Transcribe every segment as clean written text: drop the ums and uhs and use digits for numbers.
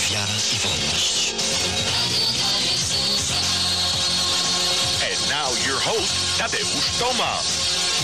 wiara i wolność. And now your host, Tadeusz Tomasz.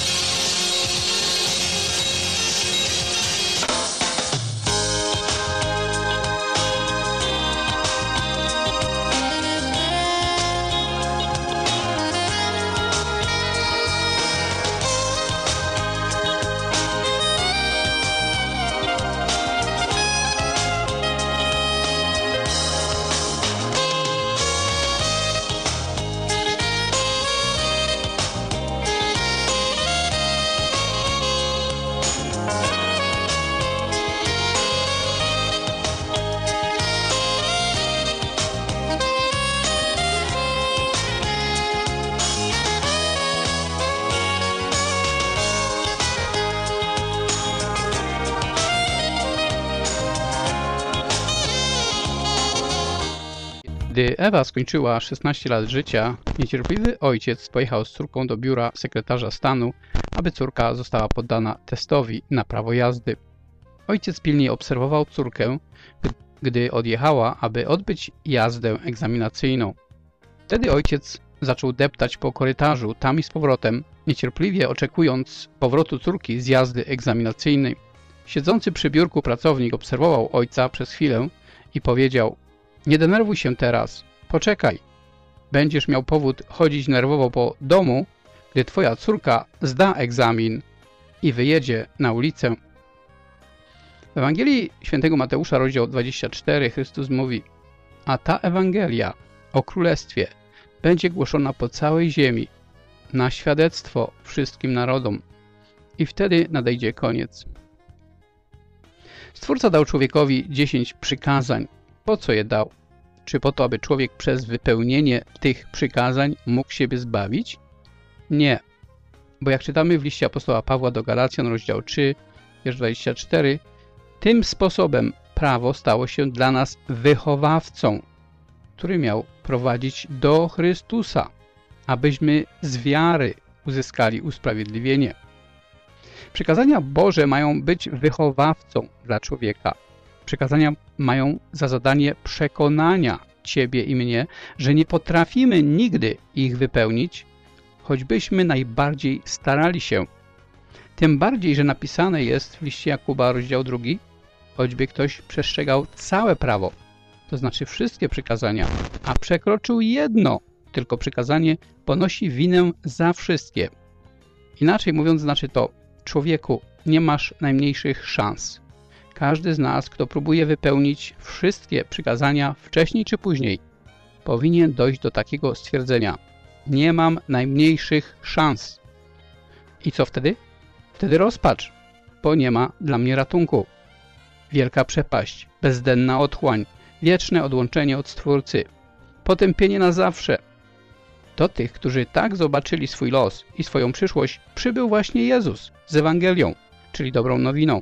Gdy Ewa skończyła 16 lat życia, niecierpliwy ojciec pojechał z córką do biura sekretarza stanu, aby córka została poddana testowi na prawo jazdy. Ojciec pilnie obserwował córkę, gdy odjechała, aby odbyć jazdę egzaminacyjną. Wtedy ojciec zaczął deptać po korytarzu tam i z powrotem, niecierpliwie oczekując powrotu córki z jazdy egzaminacyjnej. Siedzący przy biurku pracownik obserwował ojca przez chwilę i powiedział: nie denerwuj się teraz, poczekaj. Będziesz miał powód chodzić nerwowo po domu, gdy twoja córka zda egzamin i wyjedzie na ulicę. W Ewangelii Świętego Mateusza, rozdział 24, Chrystus mówi: a ta Ewangelia o Królestwie będzie głoszona po całej ziemi, na świadectwo wszystkim narodom. I wtedy nadejdzie koniec. Stwórca dał człowiekowi 10 przykazań. Po co je dał? Czy po to, aby człowiek przez wypełnienie tych przykazań mógł siebie zbawić? Nie. Bo jak czytamy w liście apostoła Pawła do Galacjan, rozdział 3, wiersz 24, tym sposobem prawo stało się dla nas wychowawcą, który miał prowadzić do Chrystusa, abyśmy z wiary uzyskali usprawiedliwienie. Przykazania Boże mają być wychowawcą dla człowieka. Przykazania mają za zadanie przekonania ciebie i mnie, że nie potrafimy nigdy ich wypełnić, choćbyśmy najbardziej starali się. Tym bardziej, że napisane jest w liście Jakuba, rozdział 2, choćby ktoś przestrzegał całe prawo, to znaczy wszystkie przykazania, a przekroczył jedno tylko przykazanie, ponosi winę za wszystkie. Inaczej mówiąc, znaczy to: człowieku, nie masz najmniejszych szans. Każdy z nas, kto próbuje wypełnić wszystkie przykazania wcześniej czy później, powinien dojść do takiego stwierdzenia: nie mam najmniejszych szans. I co wtedy? Wtedy rozpacz, bo nie ma dla mnie ratunku. Wielka przepaść, bezdenna otchłań, wieczne odłączenie od Stwórcy, potępienie na zawsze. Do tych, którzy tak zobaczyli swój los i swoją przyszłość, przybył właśnie Jezus z Ewangelią, czyli dobrą nowiną.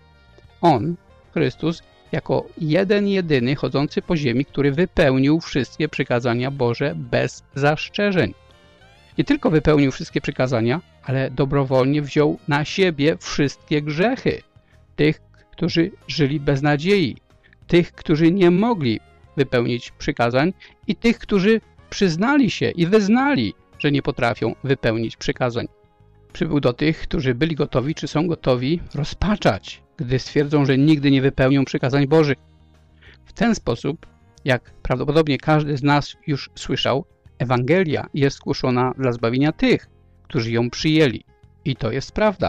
On, Chrystus, jako jeden jedyny chodzący po ziemi, który wypełnił wszystkie przykazania Boże bez zastrzeżeń. Nie tylko wypełnił wszystkie przykazania, ale dobrowolnie wziął na siebie wszystkie grzechy tych, którzy żyli bez nadziei, tych, którzy nie mogli wypełnić przykazań i tych, którzy przyznali się i wyznali, że nie potrafią wypełnić przykazań. Przybył do tych, którzy byli gotowi czy są gotowi rozpaczać, gdy stwierdzą, że nigdy nie wypełnią przykazań Bożych. W ten sposób, jak prawdopodobnie każdy z nas już słyszał, Ewangelia jest głoszona dla zbawienia tych, którzy ją przyjęli. I to jest prawda.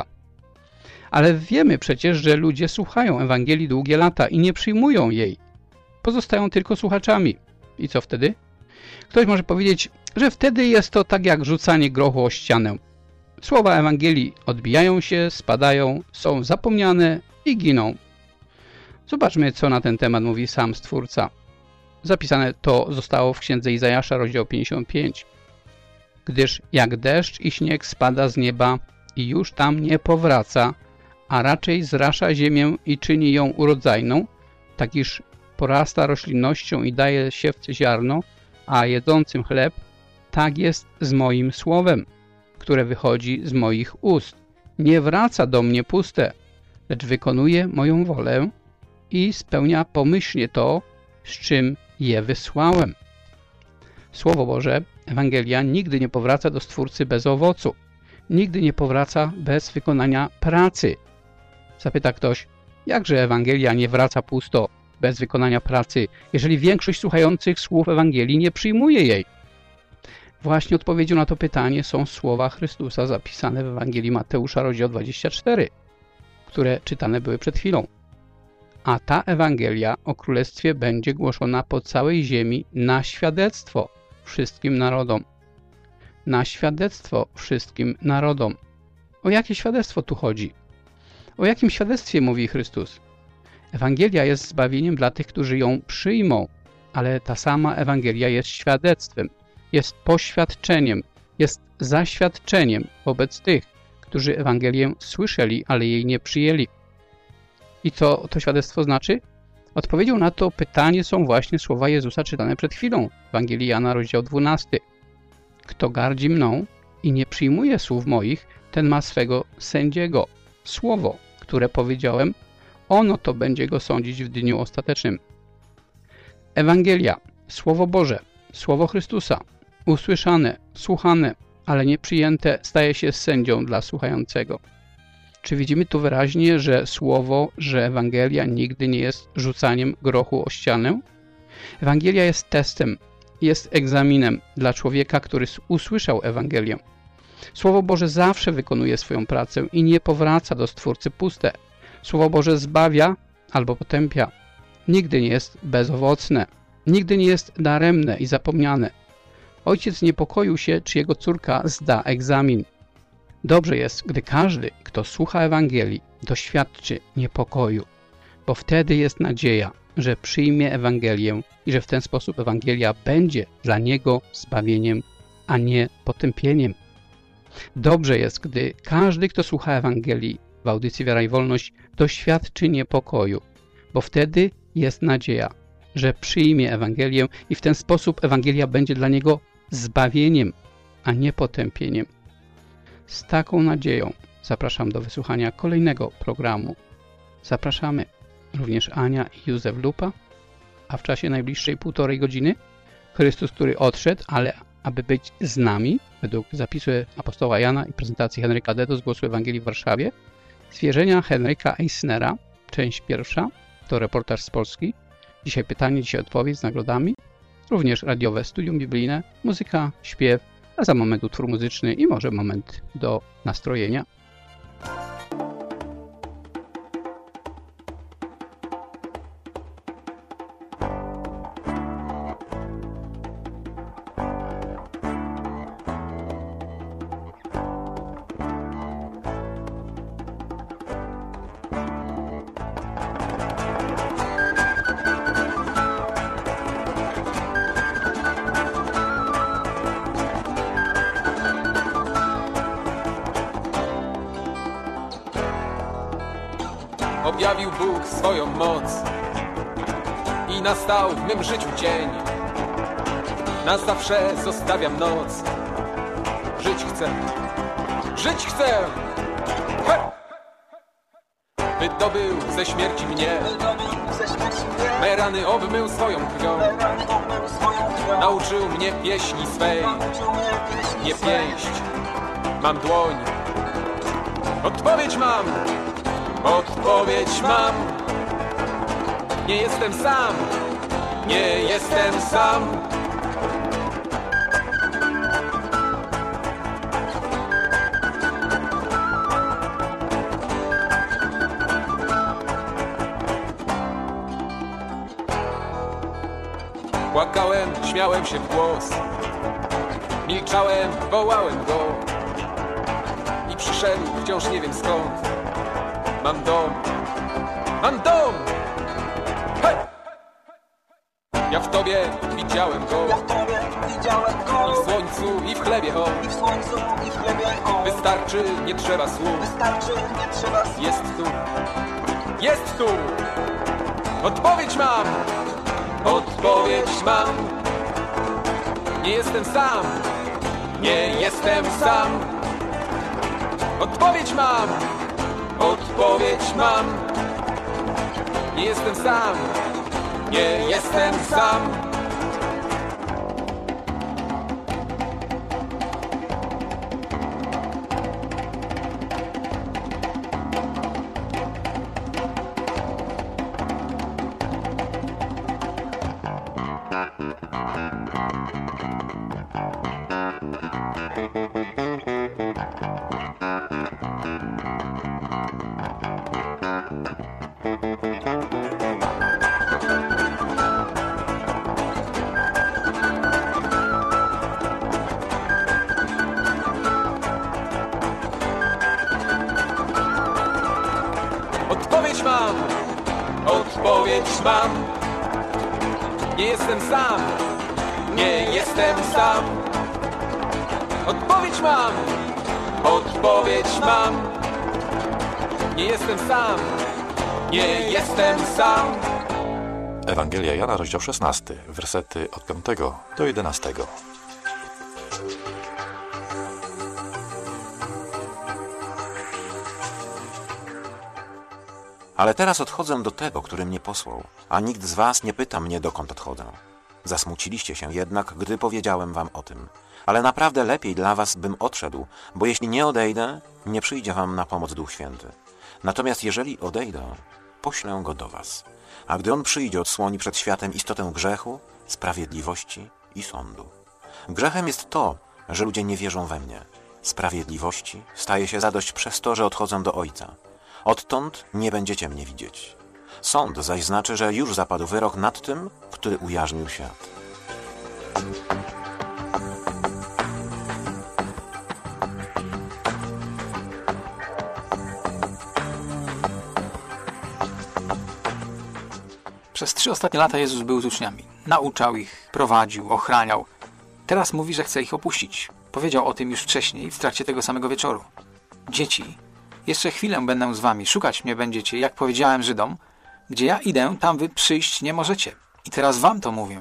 Ale wiemy przecież, że ludzie słuchają Ewangelii długie lata i nie przyjmują jej. Pozostają tylko słuchaczami. I co wtedy? Ktoś może powiedzieć, że wtedy jest to tak jak rzucanie grochu o ścianę. Słowa Ewangelii odbijają się, spadają, są zapomniane i giną. Zobaczmy, co na ten temat mówi sam Stwórca. Zapisane to zostało w księdze Izajasza, rozdział 55. Gdyż jak deszcz i śnieg spada z nieba i już tam nie powraca, a raczej zrasza ziemię i czyni ją urodzajną, tak iż porasta roślinnością i daje siewcy ziarno, a jedzącym chleb, tak jest z moim słowem, które wychodzi z moich ust. Nie wraca do mnie puste, lecz wykonuje moją wolę i spełnia pomyślnie to, z czym je wysłałem. Słowo Boże, Ewangelia nigdy nie powraca do Stwórcy bez owocu. Nigdy nie powraca bez wykonania pracy. Zapyta ktoś, jakże Ewangelia nie wraca pusto, bez wykonania pracy, jeżeli większość słuchających słów Ewangelii nie przyjmuje jej? Właśnie odpowiedzią na to pytanie są słowa Chrystusa zapisane w Ewangelii Mateusza, rozdział 24, które czytane były przed chwilą. A ta Ewangelia o Królestwie będzie głoszona po całej ziemi na świadectwo wszystkim narodom. Na świadectwo wszystkim narodom. O jakie świadectwo tu chodzi? O jakim świadectwie mówi Chrystus? Ewangelia jest zbawieniem dla tych, którzy ją przyjmą, ale ta sama Ewangelia jest świadectwem, jest poświadczeniem, jest zaświadczeniem wobec tych, którzy Ewangelię słyszeli, ale jej nie przyjęli. I co to świadectwo znaczy? Odpowiedzią na to pytanie są właśnie słowa Jezusa czytane przed chwilą w Ewangelii Jana, rozdział 12. Kto gardzi mną i nie przyjmuje słów moich, ten ma swego sędziego. Słowo, które powiedziałem, ono to będzie go sądzić w dniu ostatecznym. Ewangelia, Słowo Boże, Słowo Chrystusa, usłyszane, słuchane, ale nie przyjęte, staje się sędzią dla słuchającego. Czy widzimy tu wyraźnie, że Słowo, że Ewangelia nigdy nie jest rzucaniem grochu o ścianę? Ewangelia jest testem, jest egzaminem dla człowieka, który usłyszał Ewangelię. Słowo Boże zawsze wykonuje swoją pracę i nie powraca do Stwórcy puste. Słowo Boże zbawia albo potępia. Nigdy nie jest bezowocne. Nigdy nie jest daremne i zapomniane. Ojciec niepokoił się, czy jego córka zda egzamin. Dobrze jest, gdy każdy, kto słucha Ewangelii, doświadczy niepokoju, bo wtedy jest nadzieja, że przyjmie Ewangelię i że w ten sposób Ewangelia będzie dla niego zbawieniem, a nie potępieniem. Dobrze jest, gdy każdy, kto słucha Ewangelii w audycji Wiara i Wolność, doświadczy niepokoju, bo wtedy jest nadzieja, że przyjmie Ewangelię i w ten sposób Ewangelia będzie dla niego zbawieniem, a nie potępieniem. Z taką nadzieją zapraszam do wysłuchania kolejnego programu. Zapraszamy również Ania i Józef Lupa, a w czasie najbliższej 1,5 godziny Chrystus, który odszedł, ale aby być z nami, według zapisu apostoła Jana i prezentacji Henryka Dedo z Głosu Ewangelii w Warszawie, zwierzenia Henryka Eisnera, część pierwsza, to reportaż z Polski. Dzisiaj pytanie, dzisiaj odpowiedź z nagrodami. Również radiowe studium biblijne, muzyka, śpiew, a za moment utwór muzyczny i może moment do nastrojenia. Objawił Bóg swoją moc i nastał w mym życiu dzień. Na zawsze zostawiam noc. Żyć chcę, żyć chcę! He! Wydobył ze śmierci mnie, me rany obmył swoją krwią. Nauczył mnie pieśni swej, nie pięść, mam dłoń. Odpowiedź mam! Odpowiedź mam. Nie jestem sam. Nie jestem sam. Płakałem, śmiałem się w głos. Milczałem, wołałem go. I przyszedł wciąż nie wiem skąd. Mam dom, mam dom! Hej! Ja w Tobie widziałem go, i w słońcu, i w chlebie on. Wystarczy, nie trzeba słów. Jest tu! Odpowiedź mam! Odpowiedź mam! Nie jestem sam! Nie jestem sam! Odpowiedź mam! Odpowiedź mam. Nie jestem sam. nie jestem sam. Odpowiedź mam. Nie jestem sam. Nie jestem sam. Odpowiedź mam. Odpowiedź mam. Nie jestem sam. Nie jestem sam. Ewangelia Jana, rozdział 16, wersety od 5 do 11. Ale teraz odchodzę do tego, który mnie posłał, a nikt z was nie pyta mnie, dokąd odchodzę. Zasmuciliście się jednak, gdy powiedziałem wam o tym. Ale naprawdę lepiej dla was bym odszedł, bo jeśli nie odejdę, nie przyjdzie wam na pomoc Duch Święty. Natomiast jeżeli odejdę, poślę go do was. A gdy on przyjdzie, odsłoni przed światem istotę grzechu, sprawiedliwości i sądu. Grzechem jest to, że ludzie nie wierzą we mnie. Sprawiedliwości staje się zadość przez to, że odchodzę do Ojca. Odtąd nie będziecie mnie widzieć. Sąd zaś znaczy, że już zapadł wyrok nad tym, który ujarzmił świat. Przez 3 ostatnie lata Jezus był z uczniami. Nauczał ich, prowadził, ochraniał. Teraz mówi, że chce ich opuścić. Powiedział o tym już wcześniej, w trakcie tego samego wieczoru. Dzieci, jeszcze chwilę będę z wami, szukać mnie będziecie, jak powiedziałem Żydom. Gdzie ja idę, tam wy przyjść nie możecie. I teraz wam to mówię.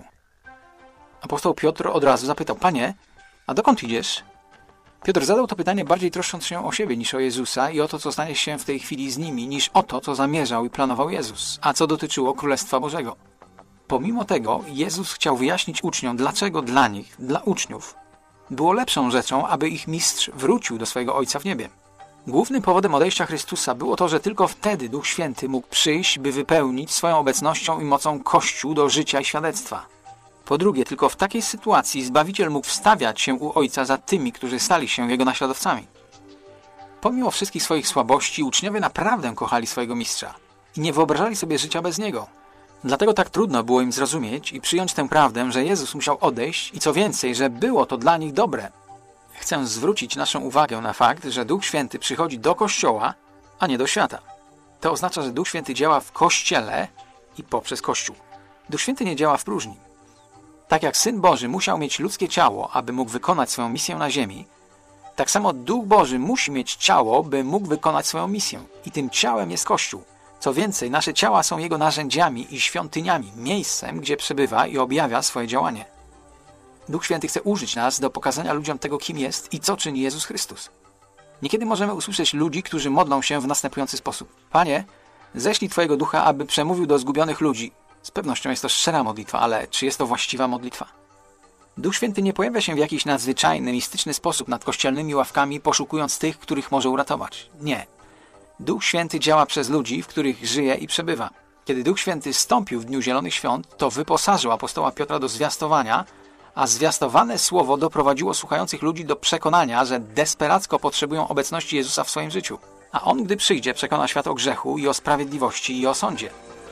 Apostoł Piotr od razu zapytał, Panie, a dokąd idziesz? Piotr zadał to pytanie bardziej troszcząc się o siebie niż o Jezusa i o to, co stanie się w tej chwili z nimi, niż o to, co zamierzał i planował Jezus, a co dotyczyło Królestwa Bożego. Pomimo tego Jezus chciał wyjaśnić uczniom, dlaczego dla nich, dla uczniów, było lepszą rzeczą, aby ich mistrz wrócił do swojego Ojca w niebie. Głównym powodem odejścia Chrystusa było to, że tylko wtedy Duch Święty mógł przyjść, by wypełnić swoją obecnością i mocą Kościół do życia i świadectwa. Po drugie, tylko w takiej sytuacji Zbawiciel mógł wstawiać się u Ojca za tymi, którzy stali się Jego naśladowcami. Pomimo wszystkich swoich słabości, uczniowie naprawdę kochali swojego mistrza i nie wyobrażali sobie życia bez Niego. Dlatego tak trudno było im zrozumieć i przyjąć tę prawdę, że Jezus musiał odejść i co więcej, że było to dla nich dobre. Chcę zwrócić naszą uwagę na fakt, że Duch Święty przychodzi do Kościoła, a nie do świata. To oznacza, że Duch Święty działa w Kościele i poprzez Kościół. Duch Święty nie działa w próżni. Tak jak Syn Boży musiał mieć ludzkie ciało, aby mógł wykonać swoją misję na ziemi, tak samo Duch Boży musi mieć ciało, by mógł wykonać swoją misję. I tym ciałem jest Kościół. Co więcej, nasze ciała są Jego narzędziami i świątyniami, miejscem, gdzie przebywa i objawia swoje działanie. Duch Święty chce użyć nas do pokazania ludziom tego, kim jest i co czyni Jezus Chrystus. Niekiedy możemy usłyszeć ludzi, którzy modlą się w następujący sposób. Panie, ześlij Twojego Ducha, aby przemówił do zgubionych ludzi. Z pewnością jest to szczera modlitwa, ale czy jest to właściwa modlitwa? Duch Święty nie pojawia się w jakiś nadzwyczajny, mistyczny sposób nad kościelnymi ławkami, poszukując tych, których może uratować. Nie. Duch Święty działa przez ludzi, w których żyje i przebywa. Kiedy Duch Święty zstąpił w Dniu Zielonych Świąt, to wyposażył apostoła Piotra do zwiastowania, a zwiastowane słowo doprowadziło słuchających ludzi do przekonania, że desperacko potrzebują obecności Jezusa w swoim życiu. A On, gdy przyjdzie, przekona świat o grzechu i o sprawiedliwości i o sądzie.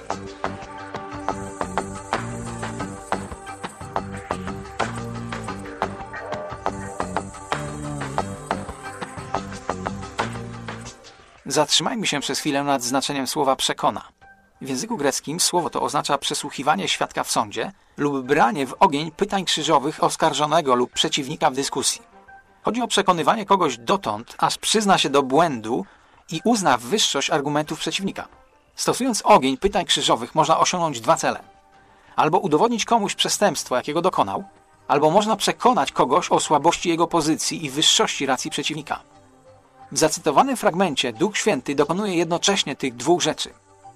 Zatrzymajmy się przez chwilę nad znaczeniem słowa przekona. W języku greckim słowo to oznacza przesłuchiwanie świadka w sądzie lub branie w ogień pytań krzyżowych oskarżonego lub przeciwnika w dyskusji. Chodzi o przekonywanie kogoś dotąd, aż przyzna się do błędu i uzna wyższość argumentów przeciwnika. Stosując ogień pytań krzyżowych można osiągnąć 2 cele. Albo udowodnić komuś przestępstwo, jakiego dokonał, albo można przekonać kogoś o słabości jego pozycji i wyższości racji przeciwnika. W zacytowanym fragmencie Duch Święty dokonuje jednocześnie tych 2 rzeczy.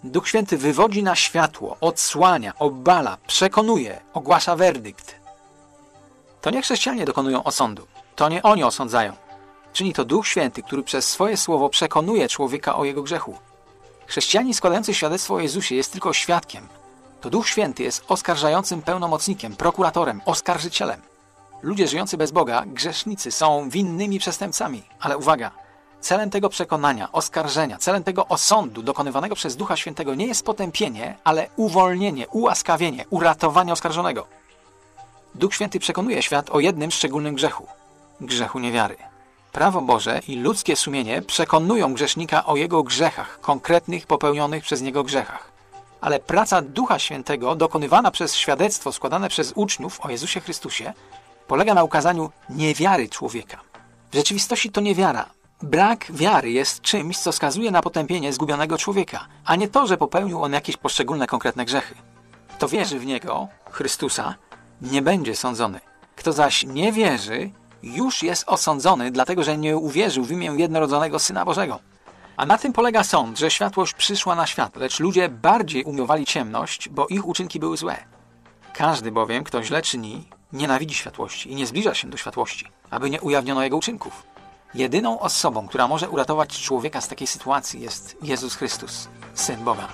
Duch Święty wywodzi na światło, odsłania, obala, przekonuje, ogłasza werdykt. To nie chrześcijanie dokonują osądu. To nie oni osądzają. Czyni to Duch Święty, który przez swoje słowo przekonuje człowieka o jego grzechu. Chrześcijanin składający świadectwo o Jezusie jest tylko świadkiem. To Duch Święty jest oskarżającym pełnomocnikiem, prokuratorem, oskarżycielem. Ludzie żyjący bez Boga, grzesznicy, są winnymi przestępcami. Ale uwaga, celem tego przekonania, oskarżenia, celem tego osądu dokonywanego przez Ducha Świętego nie jest potępienie, ale uwolnienie, ułaskawienie, uratowanie oskarżonego. Duch Święty przekonuje świat o jednym szczególnym grzechu – grzechu niewiary. Prawo Boże i ludzkie sumienie przekonują grzesznika o jego grzechach, konkretnych popełnionych przez niego grzechach. Ale praca Ducha Świętego, dokonywana przez świadectwo składane przez uczniów o Jezusie Chrystusie, polega na ukazaniu niewiary człowieka. W rzeczywistości to niewiara. Brak wiary jest czymś, co wskazuje na potępienie zgubionego człowieka, a nie to, że popełnił on jakieś poszczególne konkretne grzechy. Kto wierzy w Niego, Chrystusa, nie będzie sądzony. Kto zaś nie wierzy, już jest osądzony, dlatego że nie uwierzył w imię jednorodzonego Syna Bożego. A na tym polega sąd, że światłość przyszła na świat, lecz ludzie bardziej umiłowali ciemność, bo ich uczynki były złe. Każdy bowiem, kto źle czyni, nienawidzi światłości i nie zbliża się do światłości, aby nie ujawniono jego uczynków. Jedyną osobą, która może uratować człowieka z takiej sytuacji, jest Jezus Chrystus, Syn Boga.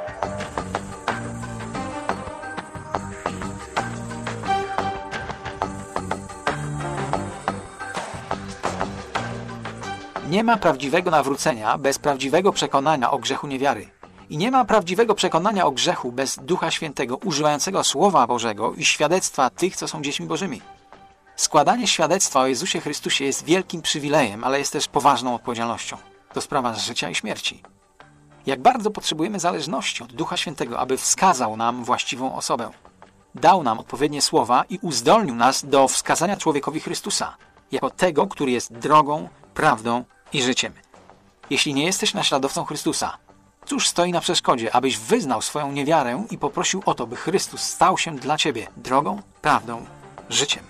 Nie ma prawdziwego nawrócenia bez prawdziwego przekonania o grzechu niewiary. I nie ma prawdziwego przekonania o grzechu bez Ducha Świętego, używającego Słowa Bożego i świadectwa tych, co są dziećmi Bożymi. Składanie świadectwa o Jezusie Chrystusie jest wielkim przywilejem, ale jest też poważną odpowiedzialnością. To sprawa życia i śmierci. Jak bardzo potrzebujemy zależności od Ducha Świętego, aby wskazał nam właściwą osobę. Dał nam odpowiednie słowa i uzdolnił nas do wskazania człowiekowi Chrystusa, jako tego, który jest drogą, prawdą i życiem. Jeśli nie jesteś naśladowcą Chrystusa, cóż stoi na przeszkodzie, abyś wyznał swoją niewiarę i poprosił o to, by Chrystus stał się dla ciebie drogą, prawdą, życiem.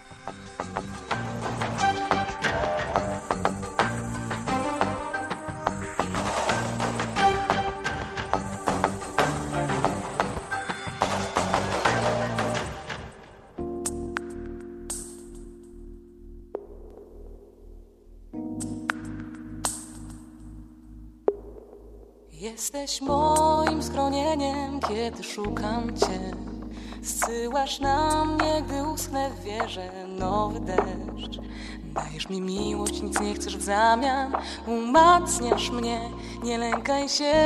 Jesteś moim schronieniem, kiedy szukam Cię. Zsyłasz na mnie, gdy uschnę w wierze, nowy deszcz. Dajesz mi miłość, nic nie chcesz w zamian. Umacniasz mnie, nie lękaj się.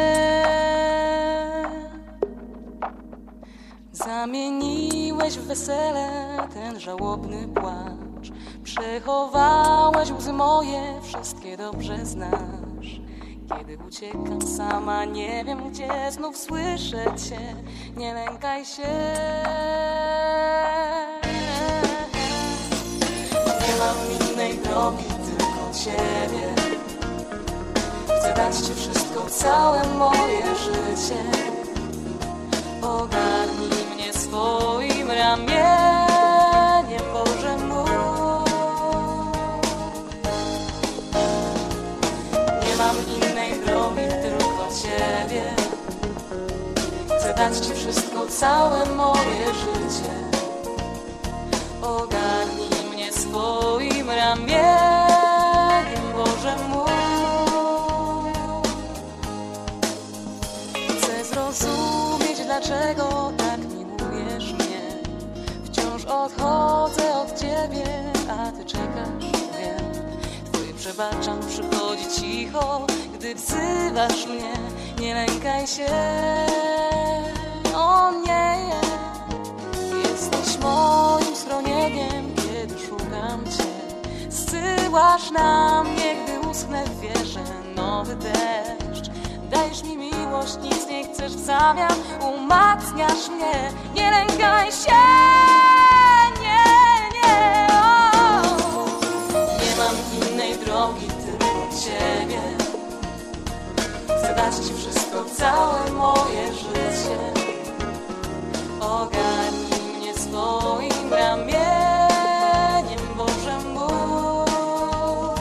Zamieniłeś w wesele ten żałobny płacz. Przechowałeś łzy moje, wszystkie dobrze znasz. Kiedy uciekam sama, nie wiem gdzie, znów słyszę Cię, nie lękaj się. Nie mam innej drogi, tylko Ciebie. Chcę dać Ci wszystko, całe moje życie. Ogarnij mnie swoim ramieniem, Boże mój. Nie mam innej drogi, tylko Ciebie. Chcę dać Ci wszystko, całe moje życie. Ogarnij mnie swoim ramieniem, Boże mój. Chcę zrozumieć, dlaczego tak miłujesz mnie. Wciąż odchodzę od Ciebie, a Ty czekasz, wiem. Twoje przebaczam przychodzi cicho, gdy wzywasz mnie, nie lękaj się. O nie, jesteś moim schronieniem, kiedy szukam Cię. Zsyłasz na mnie, gdy uschnę w wierze, nowy deszcz. Dajesz mi miłość, nic nie chcesz w zamian. Umacniasz mnie, nie lękaj się. Nie, o. Nie mam innej drogi, tylko Ciebie. Chcę dać Ci wszystko, całe moje życie. Ogarnij mnie swoim ramieniem, Boże mój.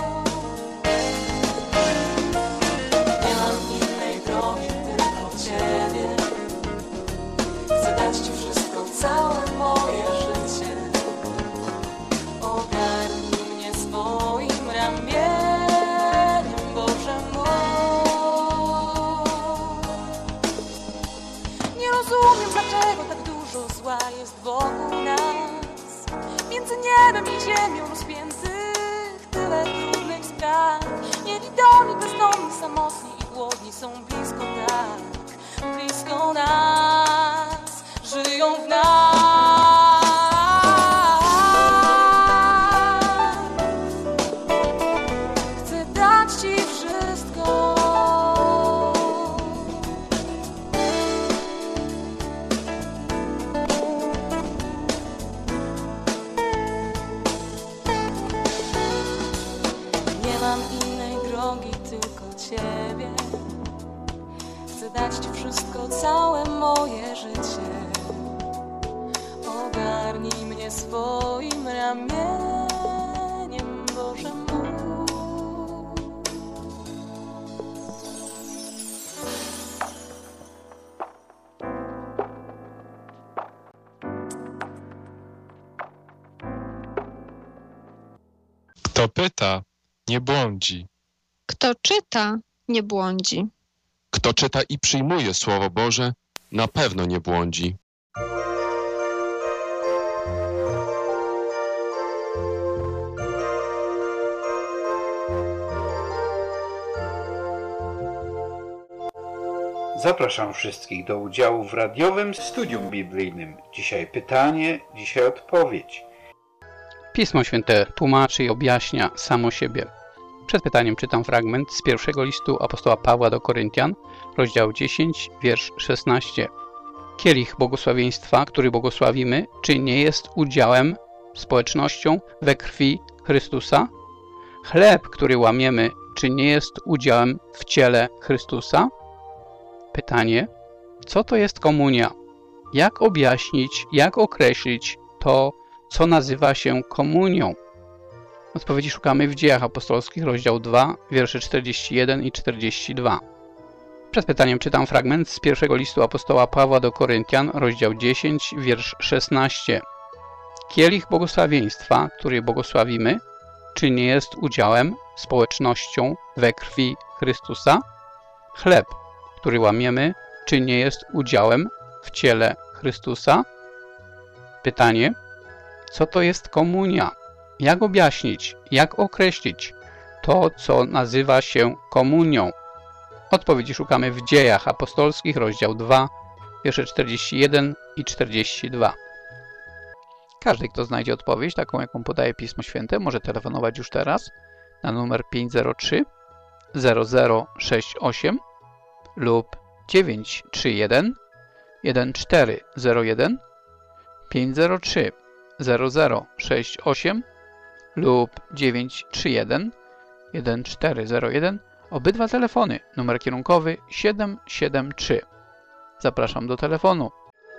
Nie mam innej drogi, tylko Ciebie. zła jest wokół nas. Między niebem i ziemią rozpiętych tyle trudnych spraw. Niewidomi, bezdomni, samotni i głodni są blisko nas, żyją w nas. Chcę dać Ci wszystko. Nie mam innej drogi, tylko Ciebie. Chcę dać Ci wszystko, całe moje życie. Ogarnij mnie swoim ramieniem, Boże mój. Kto pyta, nie błądzi. Kto czyta, nie błądzi. Kto czyta i przyjmuje Słowo Boże, na pewno nie błądzi. Zapraszam wszystkich do udziału w radiowym studium biblijnym. Dzisiaj pytanie, dzisiaj odpowiedź. Pismo Święte tłumaczy i objaśnia samo siebie. Przed pytaniem czytam fragment z pierwszego listu apostoła Pawła do Koryntian, rozdział 10, wiersz 16. Kielich błogosławieństwa, który błogosławimy, czy nie jest udziałem, społecznością we krwi Chrystusa? Chleb, który łamiemy, czy nie jest udziałem w ciele Chrystusa? Pytanie, co to jest komunia? Jak objaśnić, jak określić to, co nazywa się komunią? Odpowiedzi szukamy w Dziejach Apostolskich, rozdział 2, wiersze 41 i 42. Przed pytaniem czytam fragment z pierwszego listu apostoła Pawła do Koryntian, rozdział 10, wiersz 16. Kielich błogosławieństwa, który błogosławimy, czy nie jest udziałem, społecznością we krwi Chrystusa? Chleb, który łamiemy, czy nie jest udziałem w ciele Chrystusa? Pytanie, co to jest komunia? Jak objaśnić, jak określić to, co nazywa się komunią? Odpowiedzi szukamy w Dziejach Apostolskich, rozdział 2, wiersze 41 i 42. Każdy, kto znajdzie odpowiedź, taką jaką podaje Pismo Święte, może telefonować już teraz na numer 503 0068 lub 931 1401 503 0068 lub 931 1401. Obydwa telefony, numer kierunkowy 773. Zapraszam do telefonu.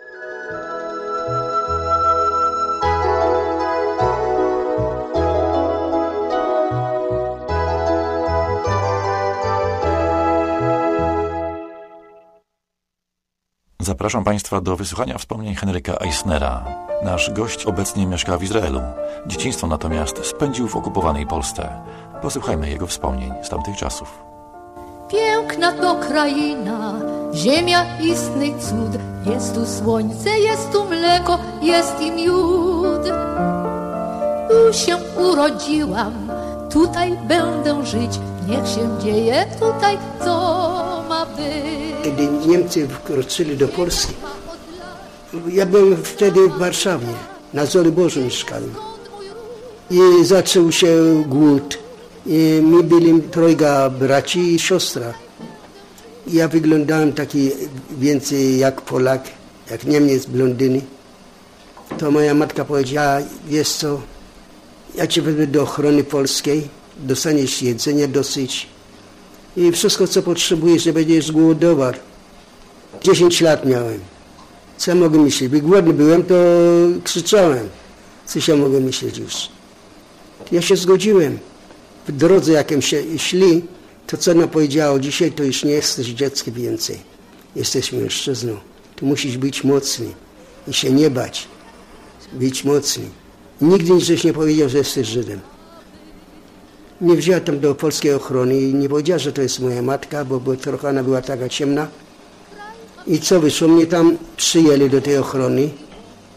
Zapraszam Państwa do wysłuchania wspomnień Henryka Eisnera. Nasz gość obecnie mieszka w Izraelu. Dzieciństwo natomiast spędził w okupowanej Polsce. Posłuchajmy jego wspomnień z tamtych czasów. Piękna to kraina, ziemia istny cud. Jest tu słońce, jest tu mleko, jest i miód. Tu się urodziłam, tutaj będę żyć. Niech się dzieje tutaj, co ma być. Kiedy Niemcy wkroczyli do Polski, ja byłem wtedy w Warszawie, na Zoliborzu mieszkałem. I zaczął się głód. I my byli trojga braci i siostra. I ja wyglądałem taki więcej jak Polak, jak Niemiec, blondyny. To moja matka powiedziała, wiesz co, ja cię wezmę do ochrony polskiej, dostaniesz jedzenie dosyć i wszystko co potrzebujesz, że będziesz głodował. 10 lat miałem. Co ja mogę myśleć? Gdy głodny byłem, to krzyczałem. Coś ja mogę myśleć już. Ja się zgodziłem. W drodze, jakim się szli, to co ona powiedziała, dzisiaj to już nie jesteś dzieckiem więcej. Jesteś mężczyzną. Tu musisz być mocny i się nie bać. Być mocny. Nigdy żeś nie powiedział, że jesteś Żydem. Nie wzięła tam do polskiej ochrony i nie powiedziała, że to jest moja matka, bo trochę ona była taka ciemna. I co wyszło? Mnie tam przyjęli do tej ochrony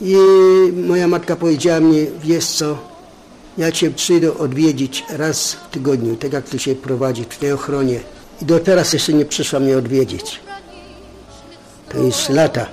I moja matka powiedziała mi, wiesz co, ja cię przyjdę odwiedzić raz w tygodniu, tak jak tu się prowadzi w tej ochronie. I do teraz jeszcze nie przyszła mnie odwiedzić. To jest lata.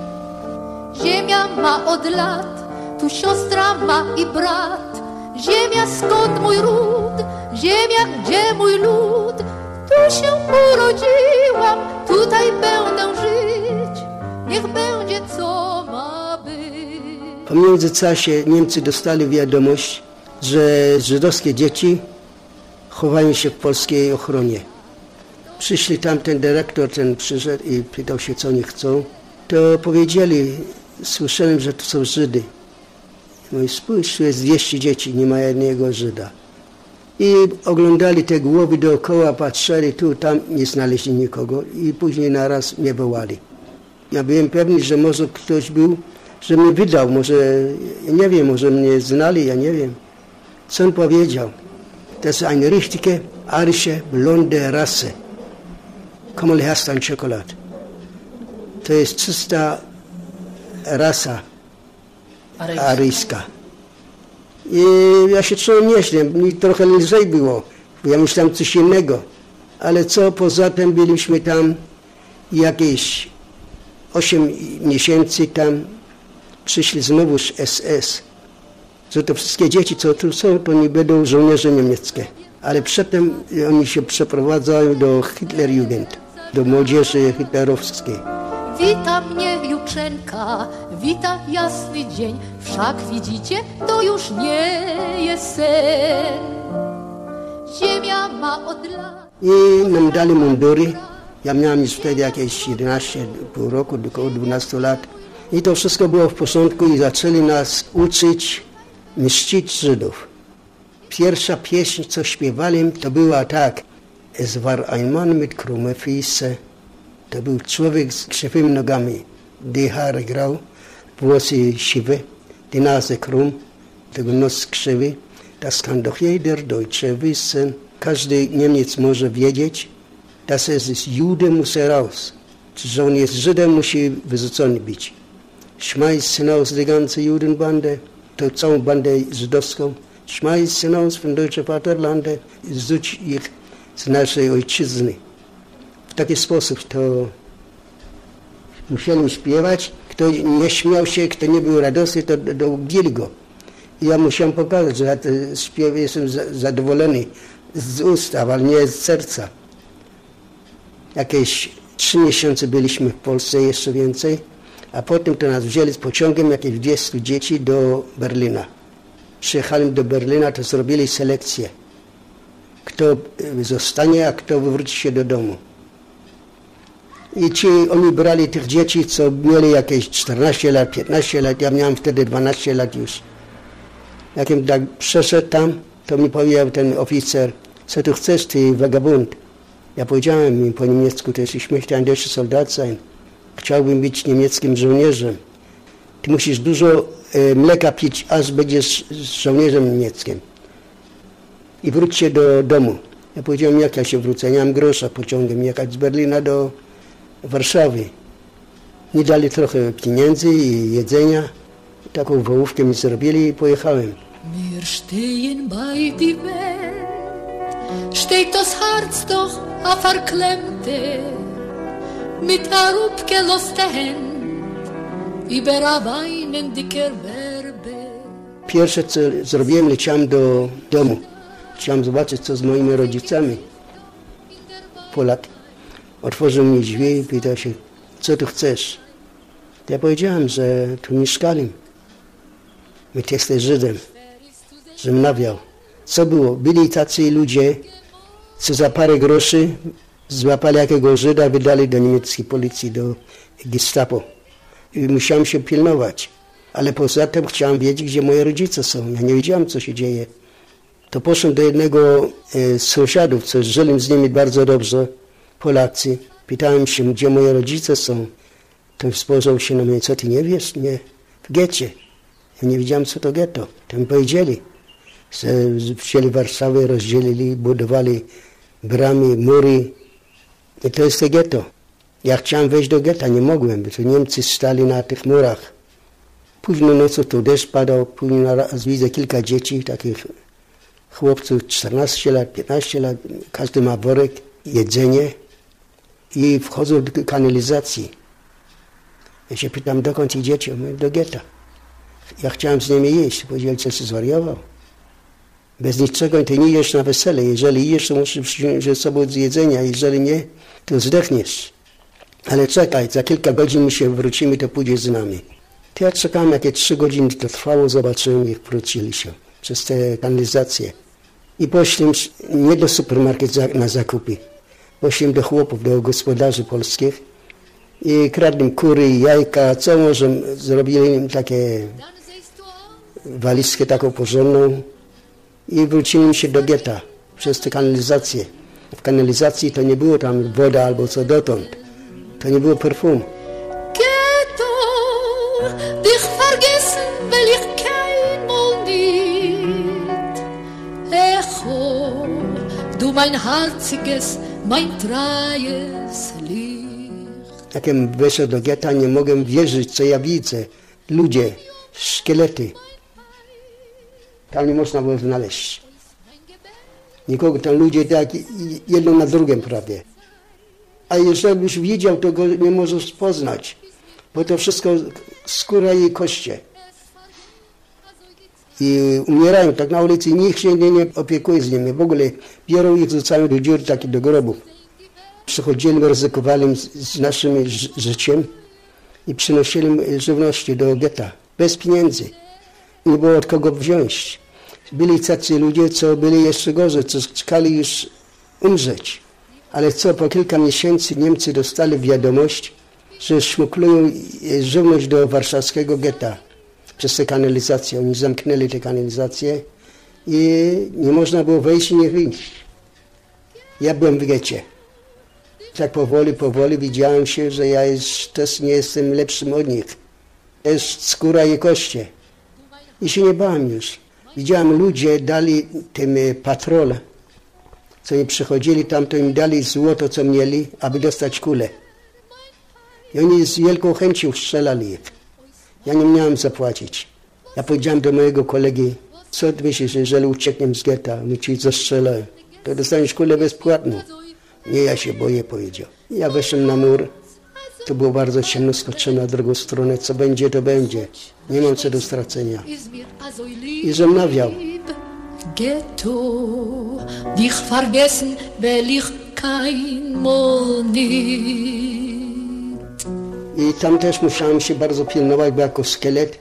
Ziemia ma od lat, tu siostra ma i brat. Ziemia, skąd mój ród? Ziemia, gdzie mój lud? Tu się urodziłam, tutaj będę żyć. Niech będzie co ma być. Po międzyczasie Niemcy dostali wiadomość, że żydowskie dzieci chowają się w polskiej ochronie. Przyszli tam, ten dyrektor, ten przyszedł i pytał się, co oni chcą. To powiedzieli, słyszałem, że to są Żydy. Mój spójrz, tu jest 200 dzieci, nie ma jednego Żyda. I oglądali te głowy dookoła, patrzyli tu, tam, nie znaleźli nikogo i później naraz mnie wołali. Ja byłem pewny, że może ktoś był, że mnie wydał, może, ja nie wiem, może mnie znali, ja nie wiem. Co on powiedział? To jest eine richtige, arische, blonde Rasse. Komm, hast ein Schokolad. To jest czysta rasa aryjska. I ja się czułem nieźle, mi trochę lżej było, bo ja myślałem coś innego. Ale co, poza tym byliśmy tam jakieś 8 miesięcy tam, przyszli znowuż SS. Że to wszystkie dzieci, co tu są, to nie będą żołnierze niemieckie. Ale przedtem oni się przeprowadzają do Hitlerjugend, do młodzieży hitlerowskiej. Wita mnie jutrzenka, wita jasny dzień. Wszak widzicie, to już nie jest sen. Ziemia ma od lat. I nam dali mundury. Ja miałem już wtedy jakieś 11 pół roku, około 12 lat. I to wszystko było w porządku i zaczęli nas uczyć mścić Żydów. Pierwsza pieśń, co śpiewali, to była tak. Es war ein Mann mit krumme Füße. To był człowiek z krzywymi nogami. Die Haare grau, włosy siwe, die Nase krumm, tego nos krzywy. Das kann doch jeder Deutsche wissen. Każdy Niemiec może wiedzieć, dass es ist Jude muss raus. Że on jest Żydem, musi wyrzucony być. Schmeiß hinaus die ganze Judenbande, to całą bandę żydowską. Schmeiß hinaus von deutsche Vaterlande, zrzuć ich z naszej ojczyzny. W taki sposób to musieli śpiewać. Kto nie śmiał się, kto nie był radosny, to ubili go. I ja musiałem pokazać, że ja śpiew jestem zadowolony z ust, ale nie z serca. Jakieś 3 miesiące byliśmy w Polsce, jeszcze więcej, a potem to nas wzięli z pociągiem, jakieś 200 dzieci do Berlina. Przyjechali do Berlina, to zrobili selekcję. Kto zostanie, a kto wróci się do domu. I oni brali tych dzieci, co mieli jakieś 14 lat, 15 lat, ja miałem wtedy 12 lat już. Jak tak przeszedł tam, to mi powiedział ten oficer, co tu chcesz, ty vagabund? Ja powiedziałem im po niemiecku też, ich möchte ein deutscher Soldat sein. Chciałbym być niemieckim żołnierzem. Ty musisz dużo mleka pić, aż będziesz żołnierzem niemieckim. I wróć się do domu. Ja powiedziałem, jak ja się wrócę, nie mam grosza pociągiem, jechać z Berlina do Warszawy. Mi dali trochę pieniędzy i jedzenia. Taką wołówkę mi zrobili i pojechałem. Wir stehen bei die Welt, steht das Herz doch a verklemmte, mit a rupgeloste Hand, über a weinendiger Werbe. Pierwsze, co zrobiłem, leciałem do domu. Chciałem zobaczyć, co z moimi rodzicami. Polak otworzył mi drzwi i pytał się, co tu chcesz? Ja powiedziałem, że tu mieszkali. My jesteś Żydem. Że mawiał. Co było? Byli tacy ludzie, co za parę groszy złapali jakiegoś Żyda, wydali do niemieckiej policji, do Gestapo. I musiałem się pilnować. Ale poza tym chciałem wiedzieć, gdzie moje rodzice są. Ja nie wiedziałem, co się dzieje. To poszedłem do jednego z sąsiadów, co żyli z nimi bardzo dobrze, Polacy. Pytałem się, gdzie moje rodzice są. To spojrzał się na mnie, co ty nie wiesz? Nie, w getcie. Ja nie wiedziałem, co to getto. To mi powiedzieli, że wzięli Warszawę, rozdzielili, budowali bramy, mury. I to jest to getto. Ja chciałem wejść do getta, nie mogłem, bo to Niemcy stali na tych murach. Późno nocą to deszcz padał, późno raz widzę kilka dzieci, takich chłopców 14 lat, 15 lat, każdy ma worek, jedzenie i wchodzą do kanalizacji. Ja się pytam, dokąd idziecie? Mówię, do getta. Ja chciałem z nimi jeść. Powiedzieli, co się zwariował. Bez niczego ty nie jesz na wesele. Jeżeli jesz, to musisz przyjąć ze sobą z jedzenia. Jeżeli nie, to zdechniesz. Ale czekaj, za kilka godzin my się wrócimy, to pójdziesz z nami. To ja czekałem, jakie 3 godziny to trwało, zobaczyłem, jak wrócili się przez te kanalizacje. I poszłem nie do supermarketu na zakupy. Poszłem do chłopów, do gospodarzy polskich i kradłem kury, jajka, co może. Zrobili im takie walizkę taką porządną i wrócili się do getta przez te kanalizacje. W kanalizacji to nie było tam woda albo co dotąd. To nie było perfum. Ghetto, dich vergessen will ich keinmal nicht. Echo, du mein herziges, mein treues Licht. Jak weszłem do getta, nie mogłem wierzyć, co ja widzę. Ludzie, szkielety. Tam nie można było znaleźć. Nikogo, tam ludzie tak jedno na drugim prawie. A jeżeli byś widział, to go nie możesz poznać, bo to wszystko skóra i koście. I umierają tak na ulicy, nikt się nie opiekuje z nimi. W ogóle biorą ich, rzucają do dziur, takie do grobów. Przychodzili, ryzykowali z naszym życiem i przynosili żywności do getta, bez pieniędzy. Nie było od kogo wziąć. Byli tacy ludzie, co byli jeszcze gorzej, co czekali już umrzeć. Ale co, po kilka miesięcy Niemcy dostali wiadomość, że szmuglują żywność do warszawskiego getta przez te kanalizacje. Oni zamknęli te kanalizacje i nie można było wejść i nie wyjść. Ja byłem w getcie. Tak powoli widziałem się, że ja też nie jestem lepszym od nich. To jest skóra i koście. I się nie bałem już. Widziałem, ludzie dali tym patrole, co im przychodzili tam, to im dali złoto, co mieli, aby dostać kulę. I oni z wielką chęcią strzelali ich. Ja nie miałem zapłacić. Ja powiedziałem do mojego kolegi, co ty myślisz, jeżeli uciekniemy z getta, my ci zastrzelają, to dostaniesz kulę bezpłatną. Nie, ja się boję, powiedział. Ja weszłem na mur. To było bardzo ciemno, skoczyłem na drugą stronę. Co będzie, to będzie. Nie mam co do stracenia. I że mawiał. Ghetto, dich vergessen will ich keinmal nicht. I tam też musiałem się bardzo pilnować, bo jako szkielet,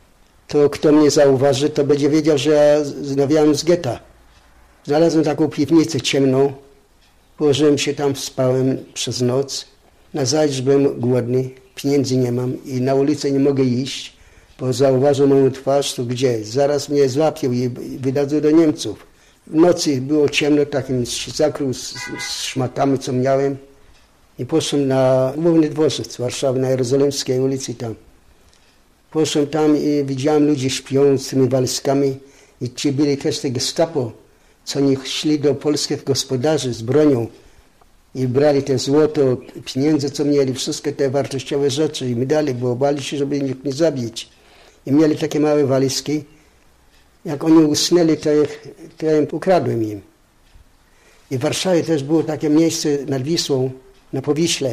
to kto mnie zauważy, to będzie wiedział, że ja znawiałem z getta. Znalazłem taką piwnicę ciemną. Położyłem się tam, spałem przez noc. Nazajutrz byłem głodny, pieniędzy nie mam i na ulicę nie mogę iść, bo zauważył moją twarz, to gdzie? Zaraz mnie złapią i wydadzą do Niemców. W nocy było ciemno, takim zakrył z szmatami, co miałem i poszłem na główny dworzec Warszawy, na Jerozolimskiej ulicy tam. Poszłem tam i widziałem ludzi śpią z tymi walizkami i ci byli też te gestapo, co oni szli do polskich gospodarzy z bronią i brali te złoto, pieniądze, co mieli, wszystkie te wartościowe rzeczy i mi dali, bo bali się, żeby ich nie zabić. I mieli takie małe walizki. Jak oni usnęli, to ja im ukradłem im. I w Warszawie też było takie miejsce nad Wisłą, na Powiśle,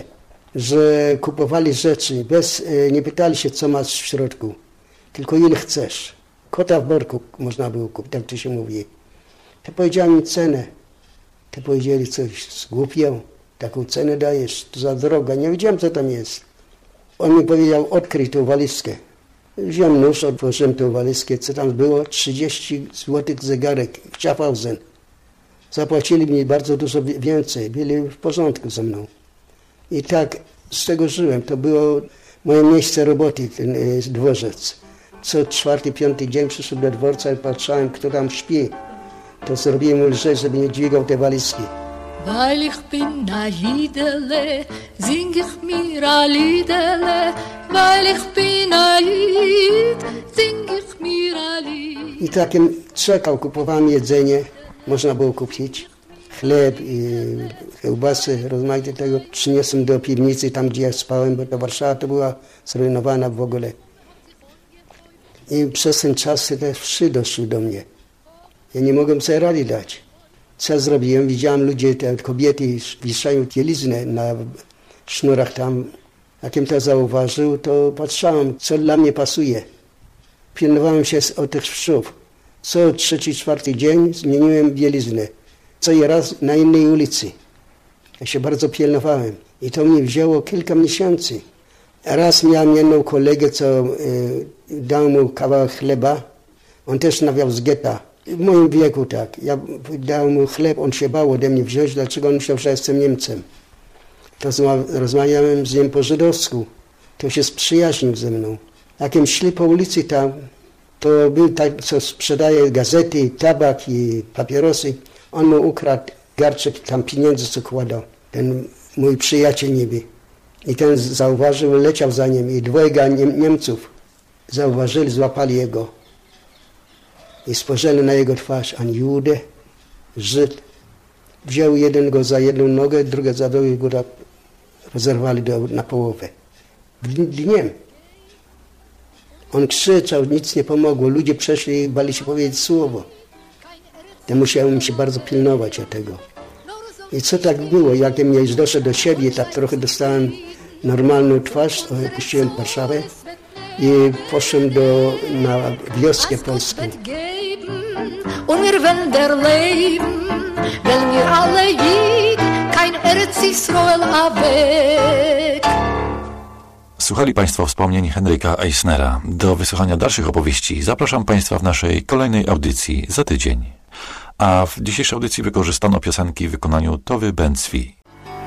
że kupowali rzeczy, nie pytali się, co masz w środku, tylko ile chcesz. Kota w worku można było kupić, tak to się mówi. To powiedziałem im cenę. To powiedzieli, coś zgłupiał, taką cenę dajesz, to za droga. Nie wiedziałem, co tam jest. On mi powiedział, odkryj tą walizkę. Wziąłem nóż, otworzyłem tą walizkę, co tam było? 30 złotych zegarek w Schaffhausen. Zapłacili mi bardzo dużo więcej, byli w porządku ze mną. I tak z tego żyłem. To było moje miejsce roboty, ten dworzec. Co 4., 5. dzień przyszedłem do dworca i patrzyłem, kto tam śpi. To zrobiłem mu lżej, żeby nie dźwigał te walizki. Weil ich bin a Jidele, sing ich mir a Liedele. Weil ich bin a Jid, sing ich mir a Lied. I takim czekał, kupowałem jedzenie, można było kupić. Chleb i kiełbasy, rozmaite tego. Przyniosłem do piwnicy, tam gdzie ja spałem, bo ta Warszawa to była zrujnowana w ogóle. I przez ten czas te wszy doszły do mnie. Ja nie mogłem sobie rady dać. Co zrobiłem? Widziałem ludzie, te kobiety wieszają bieliznę na sznurach tam. Jakim to zauważył, to patrzyłem, co dla mnie pasuje. Pilnowałem się o tych wszów. Co 3. 4. dzień zmieniłem bieliznę. Co i raz na innej ulicy. Ja się bardzo pilnowałem. I to mi wzięło kilka miesięcy. Raz miałem jedną kolegę, co dał mu kawałek chleba. On też nawiał z getta. W moim wieku tak. Ja dałem mu chleb, on się bał ode mnie wziąć, dlaczego on myślał, że jestem Niemcem. To rozmawiałem z nim po żydowsku. To się sprzyjaźnił ze mną. Jak szli po ulicy tam, to był tak, co sprzedaje gazety, tabak i papierosy. On mu ukradł garczek tam pieniędzy, co kładał. Ten mój przyjaciel niby. I ten zauważył, leciał za nim i dwojga Niemców zauważyli, złapali jego. I spojrzeli na jego twarz, a Jude, Żyd. Wziął jeden go za jedną nogę, drugi za drugą i go rozerwali na połowę. Dniem. On krzyczał, nic nie pomogło. Ludzie przeszli i bali się powiedzieć słowo. Ja musiałem się bardzo pilnować o tego. I co tak było? Jak ja już doszedł do siebie, tak trochę dostałem normalną twarz, opuściłem Warszawę i poszedłem na wioskę polską. Und wir werden leben, wenn wir alle Jid, kein Eretz Yisroel aweg. Słuchali Państwo wspomnień Henryka Eisnera. Do wysłuchania dalszych opowieści zapraszam Państwa w naszej kolejnej audycji za tydzień. A w dzisiejszej audycji wykorzystano piosenki w wykonaniu Towy Ben-Zvi.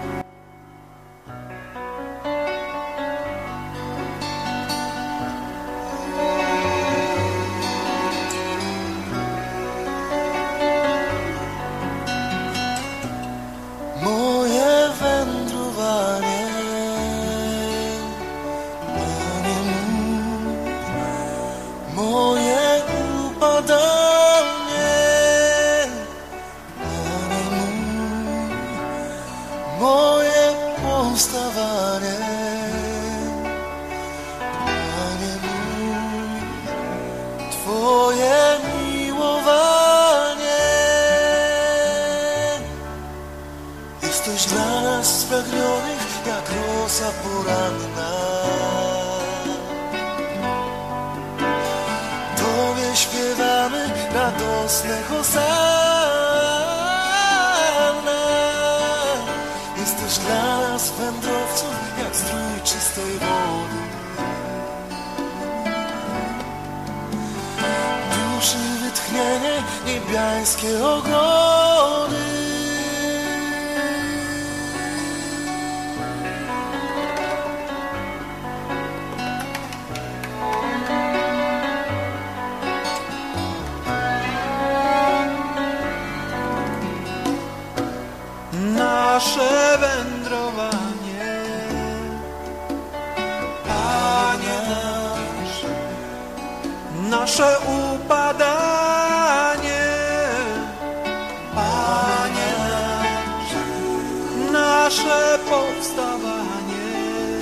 Nasze wędrowanie, Panie nasz, nasze upadanie, Panie nasz, nasze powstawanie,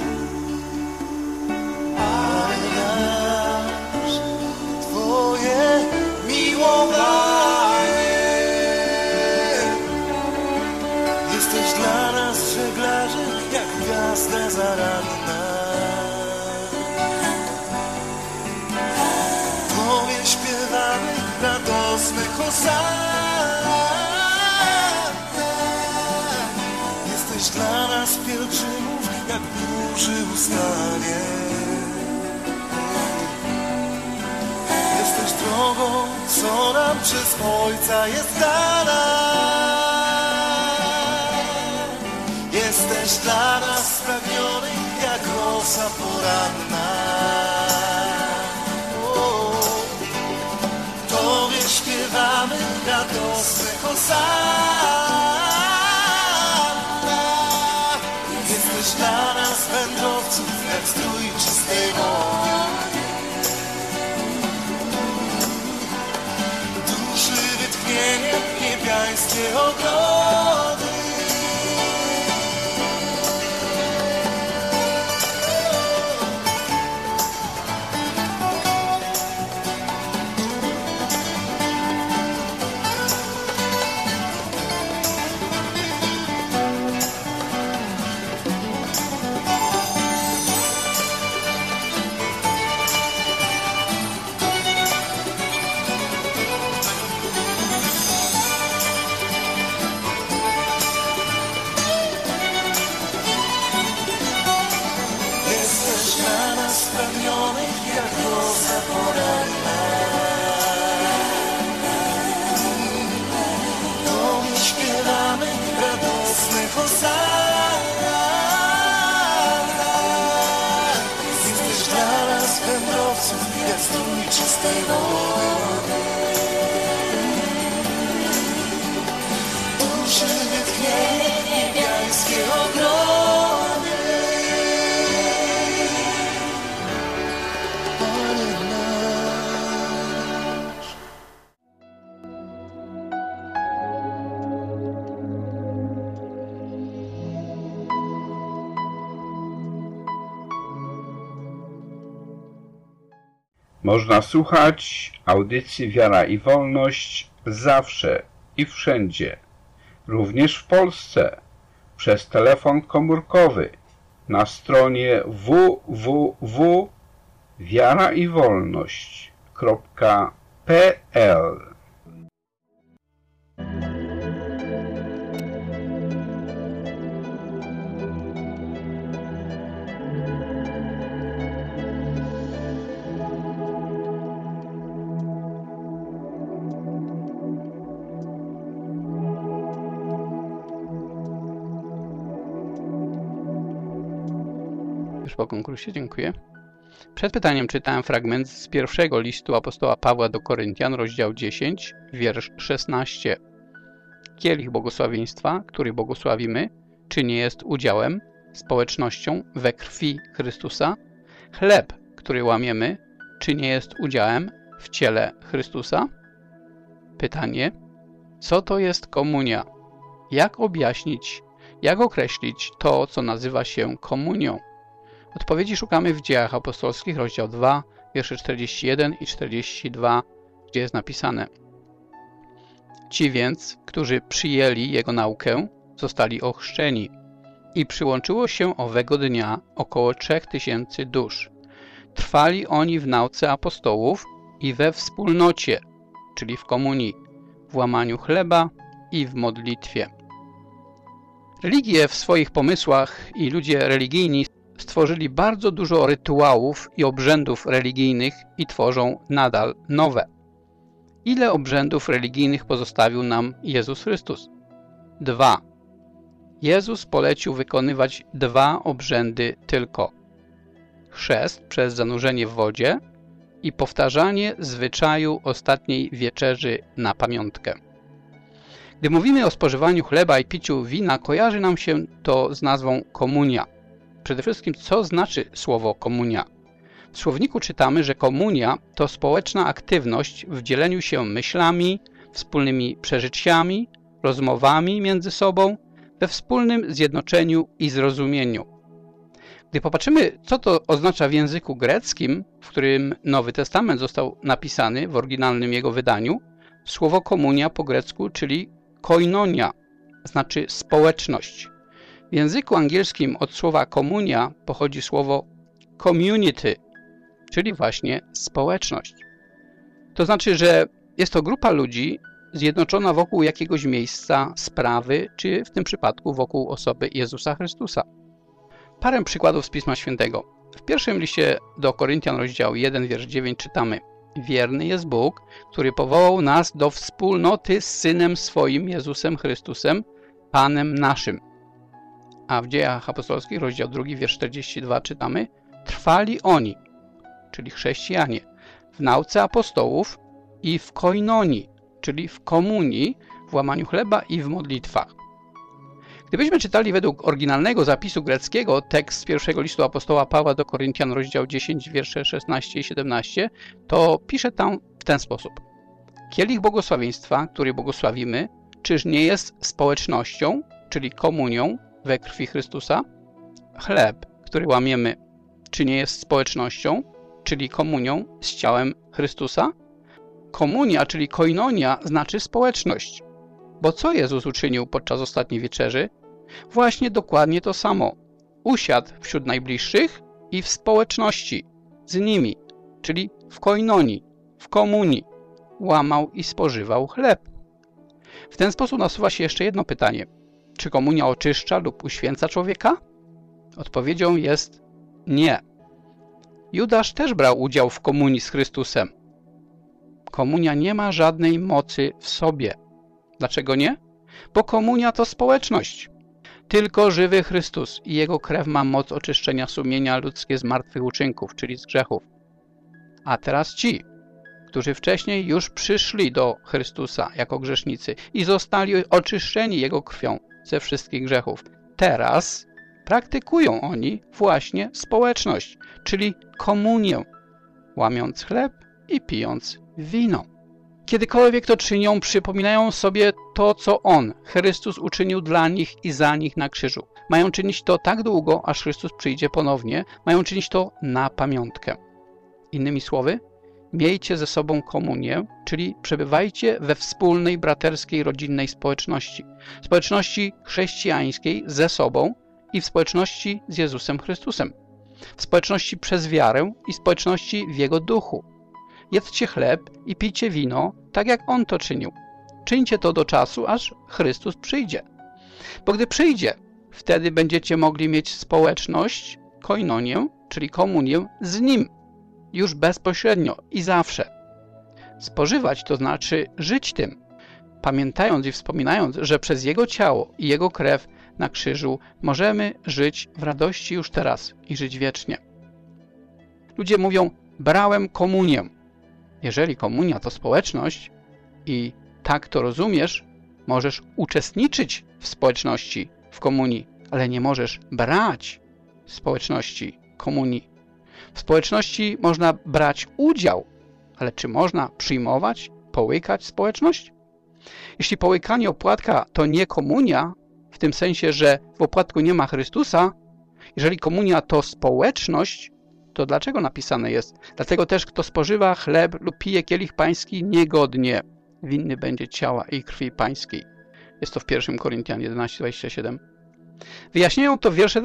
Panie nasz, Twoje miłowanie. Jesteś dla nas żeglarzem, jak gwiazda zaradna. Tobie śpiewamy radosne hosanna. Jesteś dla nas pielgrzymów, jak burzy ustanie. Jesteś drogą, co nam przez Ojca jest dana. Jesteś dla nas spragniony, jak rosa poranna. Tobie śpiewamy radosne hosanna. Jesteś dla nas wędrowców, jak strój czystej wody. Duszy wytchnienie, niebiańskie ogrody. tej wody. Duszy wytchnienie niebiańskie ogrody. Panie nasz. Można słuchać audycji Wiara i Wolność zawsze i wszędzie, również w Polsce, przez telefon komórkowy na stronie www.wiaraiwolność.pl. Już po konkursie, dziękuję. Przed pytaniem czytałem fragment z pierwszego listu apostoła Pawła do Koryntian, rozdział 10, wiersz 16. Kielich błogosławieństwa, który błogosławimy, czy nie jest udziałem, społecznością we krwi Chrystusa? Chleb, który łamiemy, czy nie jest udziałem w ciele Chrystusa? Pytanie, co to jest komunia? Jak objaśnić, jak określić to, co nazywa się komunią? Odpowiedzi szukamy w Dziejach Apostolskich, rozdział 2, wiersze 41 i 42, gdzie jest napisane: Ci więc, którzy przyjęli Jego naukę, zostali ochrzczeni i przyłączyło się owego dnia około 3000 dusz. Trwali oni w nauce apostołów i we wspólnocie, czyli w komunii, w łamaniu chleba i w modlitwie. Religie w swoich pomysłach i ludzie religijni stworzyli bardzo dużo rytuałów i obrzędów religijnych i tworzą nadal nowe. Ile obrzędów religijnych pozostawił nam Jezus Chrystus? 2. Jezus polecił wykonywać 2 obrzędy tylko. Chrzest przez zanurzenie w wodzie i powtarzanie zwyczaju ostatniej wieczerzy na pamiątkę. Gdy mówimy o spożywaniu chleba i piciu wina, kojarzy nam się to z nazwą komunia. Przede wszystkim, co znaczy słowo komunia? W słowniku czytamy, że komunia to społeczna aktywność w dzieleniu się myślami, wspólnymi przeżyciami, rozmowami między sobą, we wspólnym zjednoczeniu i zrozumieniu. Gdy popatrzymy, co to oznacza w języku greckim, w którym Nowy Testament został napisany w oryginalnym jego wydaniu, słowo komunia po grecku, czyli koinonia, znaczy społeczność. W języku angielskim od słowa komunia pochodzi słowo community, czyli właśnie społeczność. To znaczy, że jest to grupa ludzi zjednoczona wokół jakiegoś miejsca, sprawy, czy w tym przypadku wokół osoby Jezusa Chrystusa. Parę przykładów z Pisma Świętego. W pierwszym liście do Koryntian, rozdział 1, wiersz 9 czytamy: Wierny jest Bóg, który powołał nas do wspólnoty z Synem swoim, Jezusem Chrystusem, Panem naszym. A w Dziejach Apostolskich, rozdział 2, wiersz 42 czytamy: Trwali oni, czyli chrześcijanie, w nauce apostołów i w koinonii, czyli w komunii, w łamaniu chleba i w modlitwach. Gdybyśmy czytali według oryginalnego zapisu greckiego tekst z pierwszego listu apostoła Pawła do Koryntian, rozdział 10, wiersze 16 i 17, to pisze tam w ten sposób: Kielich błogosławieństwa, który błogosławimy, czyż nie jest społecznością, czyli komunią we krwi Chrystusa? Chleb, który łamiemy, czy nie jest społecznością, czyli komunią z ciałem Chrystusa? Komunia, czyli koinonia, znaczy społeczność. Bo co Jezus uczynił podczas ostatniej wieczerzy? Właśnie dokładnie to samo. Usiadł wśród najbliższych i w społeczności z nimi, czyli w koinonii, w komunii. Łamał i spożywał chleb. W ten sposób nasuwa się jeszcze jedno pytanie. Czy komunia oczyszcza lub uświęca człowieka? Odpowiedzią jest nie. Judasz też brał udział w komunii z Chrystusem. Komunia nie ma żadnej mocy w sobie. Dlaczego nie? Bo komunia to społeczność. Tylko żywy Chrystus i Jego krew ma moc oczyszczenia sumienia ludzkie z martwych uczynków, czyli z grzechów. A teraz ci, którzy wcześniej już przyszli do Chrystusa jako grzesznicy i zostali oczyszczeni Jego krwią ze wszystkich grzechów. Teraz praktykują oni właśnie społeczność, czyli komunię, łamiąc chleb i pijąc wino. Kiedykolwiek to czynią, przypominają sobie to, co On, Chrystus, uczynił dla nich i za nich na krzyżu. Mają czynić to tak długo, aż Chrystus przyjdzie ponownie. Mają czynić to na pamiątkę. Innymi słowy, miejcie ze sobą komunię, czyli przebywajcie we wspólnej, braterskiej, rodzinnej społeczności. Społeczności chrześcijańskiej ze sobą i w społeczności z Jezusem Chrystusem. W społeczności przez wiarę i społeczności w Jego duchu. Jedzcie chleb i pijcie wino, tak jak On to czynił. Czyńcie to do czasu, aż Chrystus przyjdzie. Bo gdy przyjdzie, wtedy będziecie mogli mieć społeczność, koinonię, czyli komunię z Nim. Już bezpośrednio i zawsze. Spożywać to znaczy żyć tym, pamiętając i wspominając, że przez Jego ciało i Jego krew na krzyżu możemy żyć w radości już teraz i żyć wiecznie. Ludzie mówią, brałem komunię. Jeżeli komunia to społeczność i tak to rozumiesz, możesz uczestniczyć w społeczności, w komunii, ale nie możesz brać w społeczności, komunii. W społeczności można brać udział, ale czy można przyjmować, połykać społeczność? Jeśli połykanie opłatka to nie komunia, w tym sensie, że w opłatku nie ma Chrystusa, jeżeli komunia to społeczność, to dlaczego napisane jest? Dlatego też, kto spożywa chleb lub pije kielich pański niegodnie, winny będzie ciała i krwi pańskiej. Jest to w 1 Koryntian 11:27. Wyjaśniają to wiersze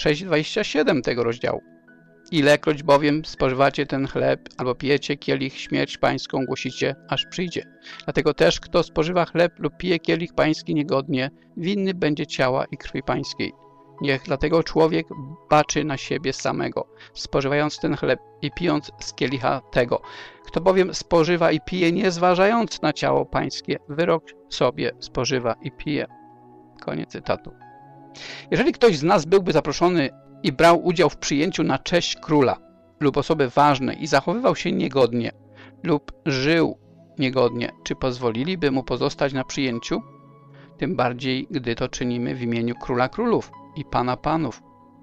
26-27 tego rozdziału. Ilekroć bowiem spożywacie ten chleb albo pijecie kielich, śmierć pańską głosicie, aż przyjdzie. Dlatego też, kto spożywa chleb lub pije kielich pański niegodnie, winny będzie ciała i krwi pańskiej. Niech dlatego człowiek baczy na siebie samego, spożywając ten chleb i pijąc z kielicha tego. Kto bowiem spożywa i pije, nie zważając na ciało pańskie, wyrok sobie spożywa i pije. Koniec cytatu. Jeżeli ktoś z nas byłby zaproszony i brał udział w przyjęciu na cześć króla lub osoby ważnej i zachowywał się niegodnie lub żył niegodnie, czy pozwoliliby mu pozostać na przyjęciu? Tym bardziej, gdy to czynimy w imieniu Króla Królów i Pana Panów.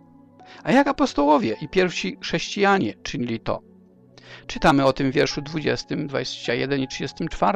A jak apostołowie i pierwsi chrześcijanie czynili to? Czytamy o tym w wierszu 20, 21 i 34.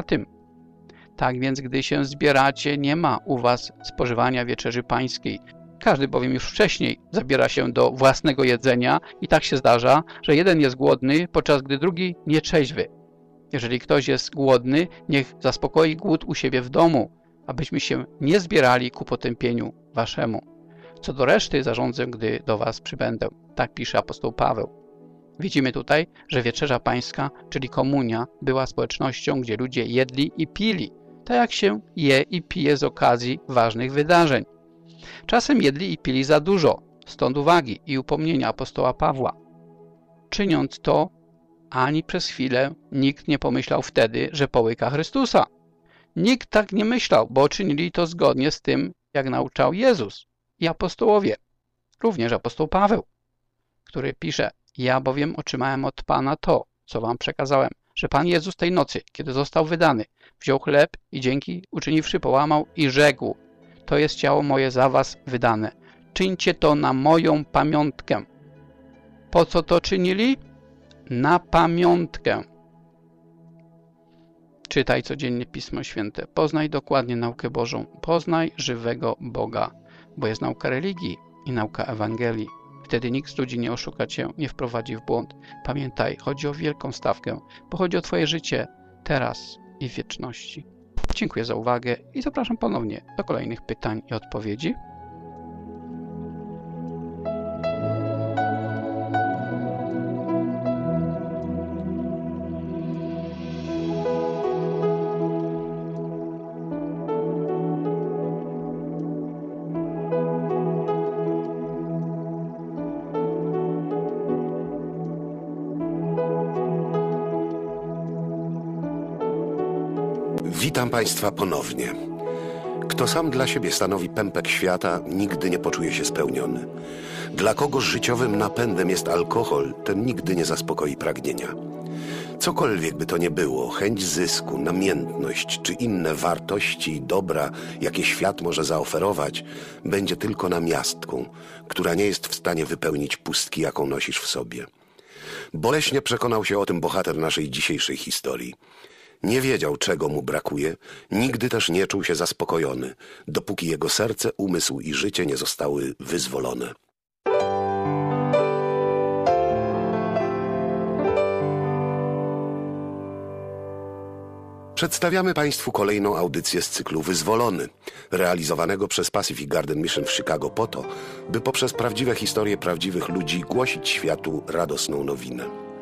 Tak więc, gdy się zbieracie, nie ma u was spożywania wieczerzy pańskiej. Każdy bowiem już wcześniej zabiera się do własnego jedzenia i tak się zdarza, że jeden jest głodny, podczas gdy drugi nietrzeźwy. Jeżeli ktoś jest głodny, niech zaspokoi głód u siebie w domu, abyśmy się nie zbierali ku potępieniu waszemu. Co do reszty zarządzę, gdy do was przybędę. Tak pisze apostoł Paweł. Widzimy tutaj, że wieczerza pańska, czyli komunia, była społecznością, gdzie ludzie jedli i pili, tak jak się je i pije z okazji ważnych wydarzeń. Czasem jedli i pili za dużo, stąd uwagi i upomnienia apostoła Pawła. Czyniąc to, ani przez chwilę nikt nie pomyślał wtedy, że połyka Chrystusa. Nikt tak nie myślał, bo czynili to zgodnie z tym, jak nauczał Jezus i apostołowie, również apostoł Paweł, który pisze: ja bowiem otrzymałem od Pana to, co wam przekazałem, że Pan Jezus tej nocy, kiedy został wydany, wziął chleb i dzięki uczyniwszy połamał i rzekł: to jest ciało moje za was wydane. Czyńcie to na moją pamiątkę. Po co to czynili? Na pamiątkę. Czytaj codziennie Pismo Święte. Poznaj dokładnie naukę Bożą. Poznaj żywego Boga, bo jest nauka religii i nauka Ewangelii. Wtedy nikt z ludzi nie oszuka cię, nie wprowadzi w błąd. Pamiętaj, chodzi o wielką stawkę, bo chodzi o twoje życie teraz i w wieczności. Dziękuję za uwagę i zapraszam ponownie do kolejnych pytań i odpowiedzi. Witam Państwa ponownie. Kto sam dla siebie stanowi pępek świata, nigdy nie poczuje się spełniony. Dla kogo życiowym napędem jest alkohol, ten nigdy nie zaspokoi pragnienia. Cokolwiek by to nie było, chęć zysku, namiętność czy inne wartości i dobra, jakie świat może zaoferować, będzie tylko namiastką, która nie jest w stanie wypełnić pustki, jaką nosisz w sobie. Boleśnie przekonał się o tym bohater naszej dzisiejszej historii. Nie wiedział, czego mu brakuje, nigdy też nie czuł się zaspokojony, dopóki jego serce, umysł i życie nie zostały wyzwolone. Przedstawiamy Państwu kolejną audycję z cyklu Wyzwolony, realizowanego przez Pacific Garden Mission w Chicago po to, by poprzez prawdziwe historie prawdziwych ludzi głosić światu radosną nowinę.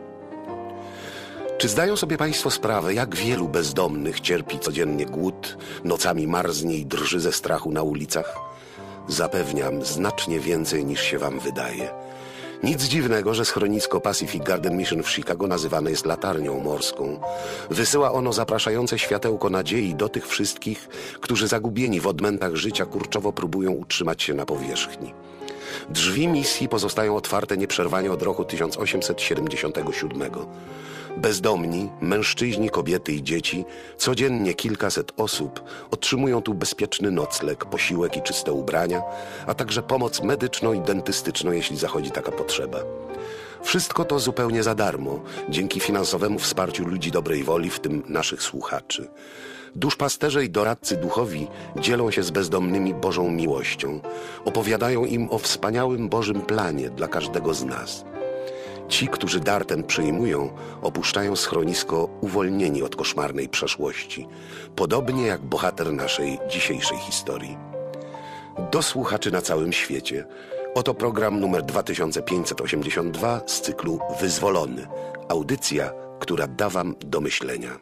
Czy zdają sobie Państwo sprawę, jak wielu bezdomnych cierpi codziennie głód, nocami marznie i drży ze strachu na ulicach? Zapewniam, znacznie więcej niż się Wam wydaje. Nic dziwnego, że schronisko Pacific Garden Mission w Chicago nazywane jest latarnią morską. Wysyła ono zapraszające światełko nadziei do tych wszystkich, którzy zagubieni w odmętach życia kurczowo próbują utrzymać się na powierzchni. Drzwi misji pozostają otwarte nieprzerwanie od roku 1877. Bezdomni, mężczyźni, kobiety i dzieci, codziennie kilkaset osób otrzymują tu bezpieczny nocleg, posiłek i czyste ubrania, a także pomoc medyczną i dentystyczną, jeśli zachodzi taka potrzeba. Wszystko to zupełnie za darmo, dzięki finansowemu wsparciu ludzi dobrej woli, w tym naszych słuchaczy. Duszpasterze i doradcy duchowi dzielą się z bezdomnymi Bożą miłością, opowiadają im o wspaniałym Bożym planie dla każdego z nas. Ci, którzy dar ten przyjmują, opuszczają schronisko uwolnieni od koszmarnej przeszłości, podobnie jak bohater naszej dzisiejszej historii. Do słuchaczy na całym świecie, oto program numer 2582 z cyklu Wyzwolony. Audycja, która da Wam do myślenia.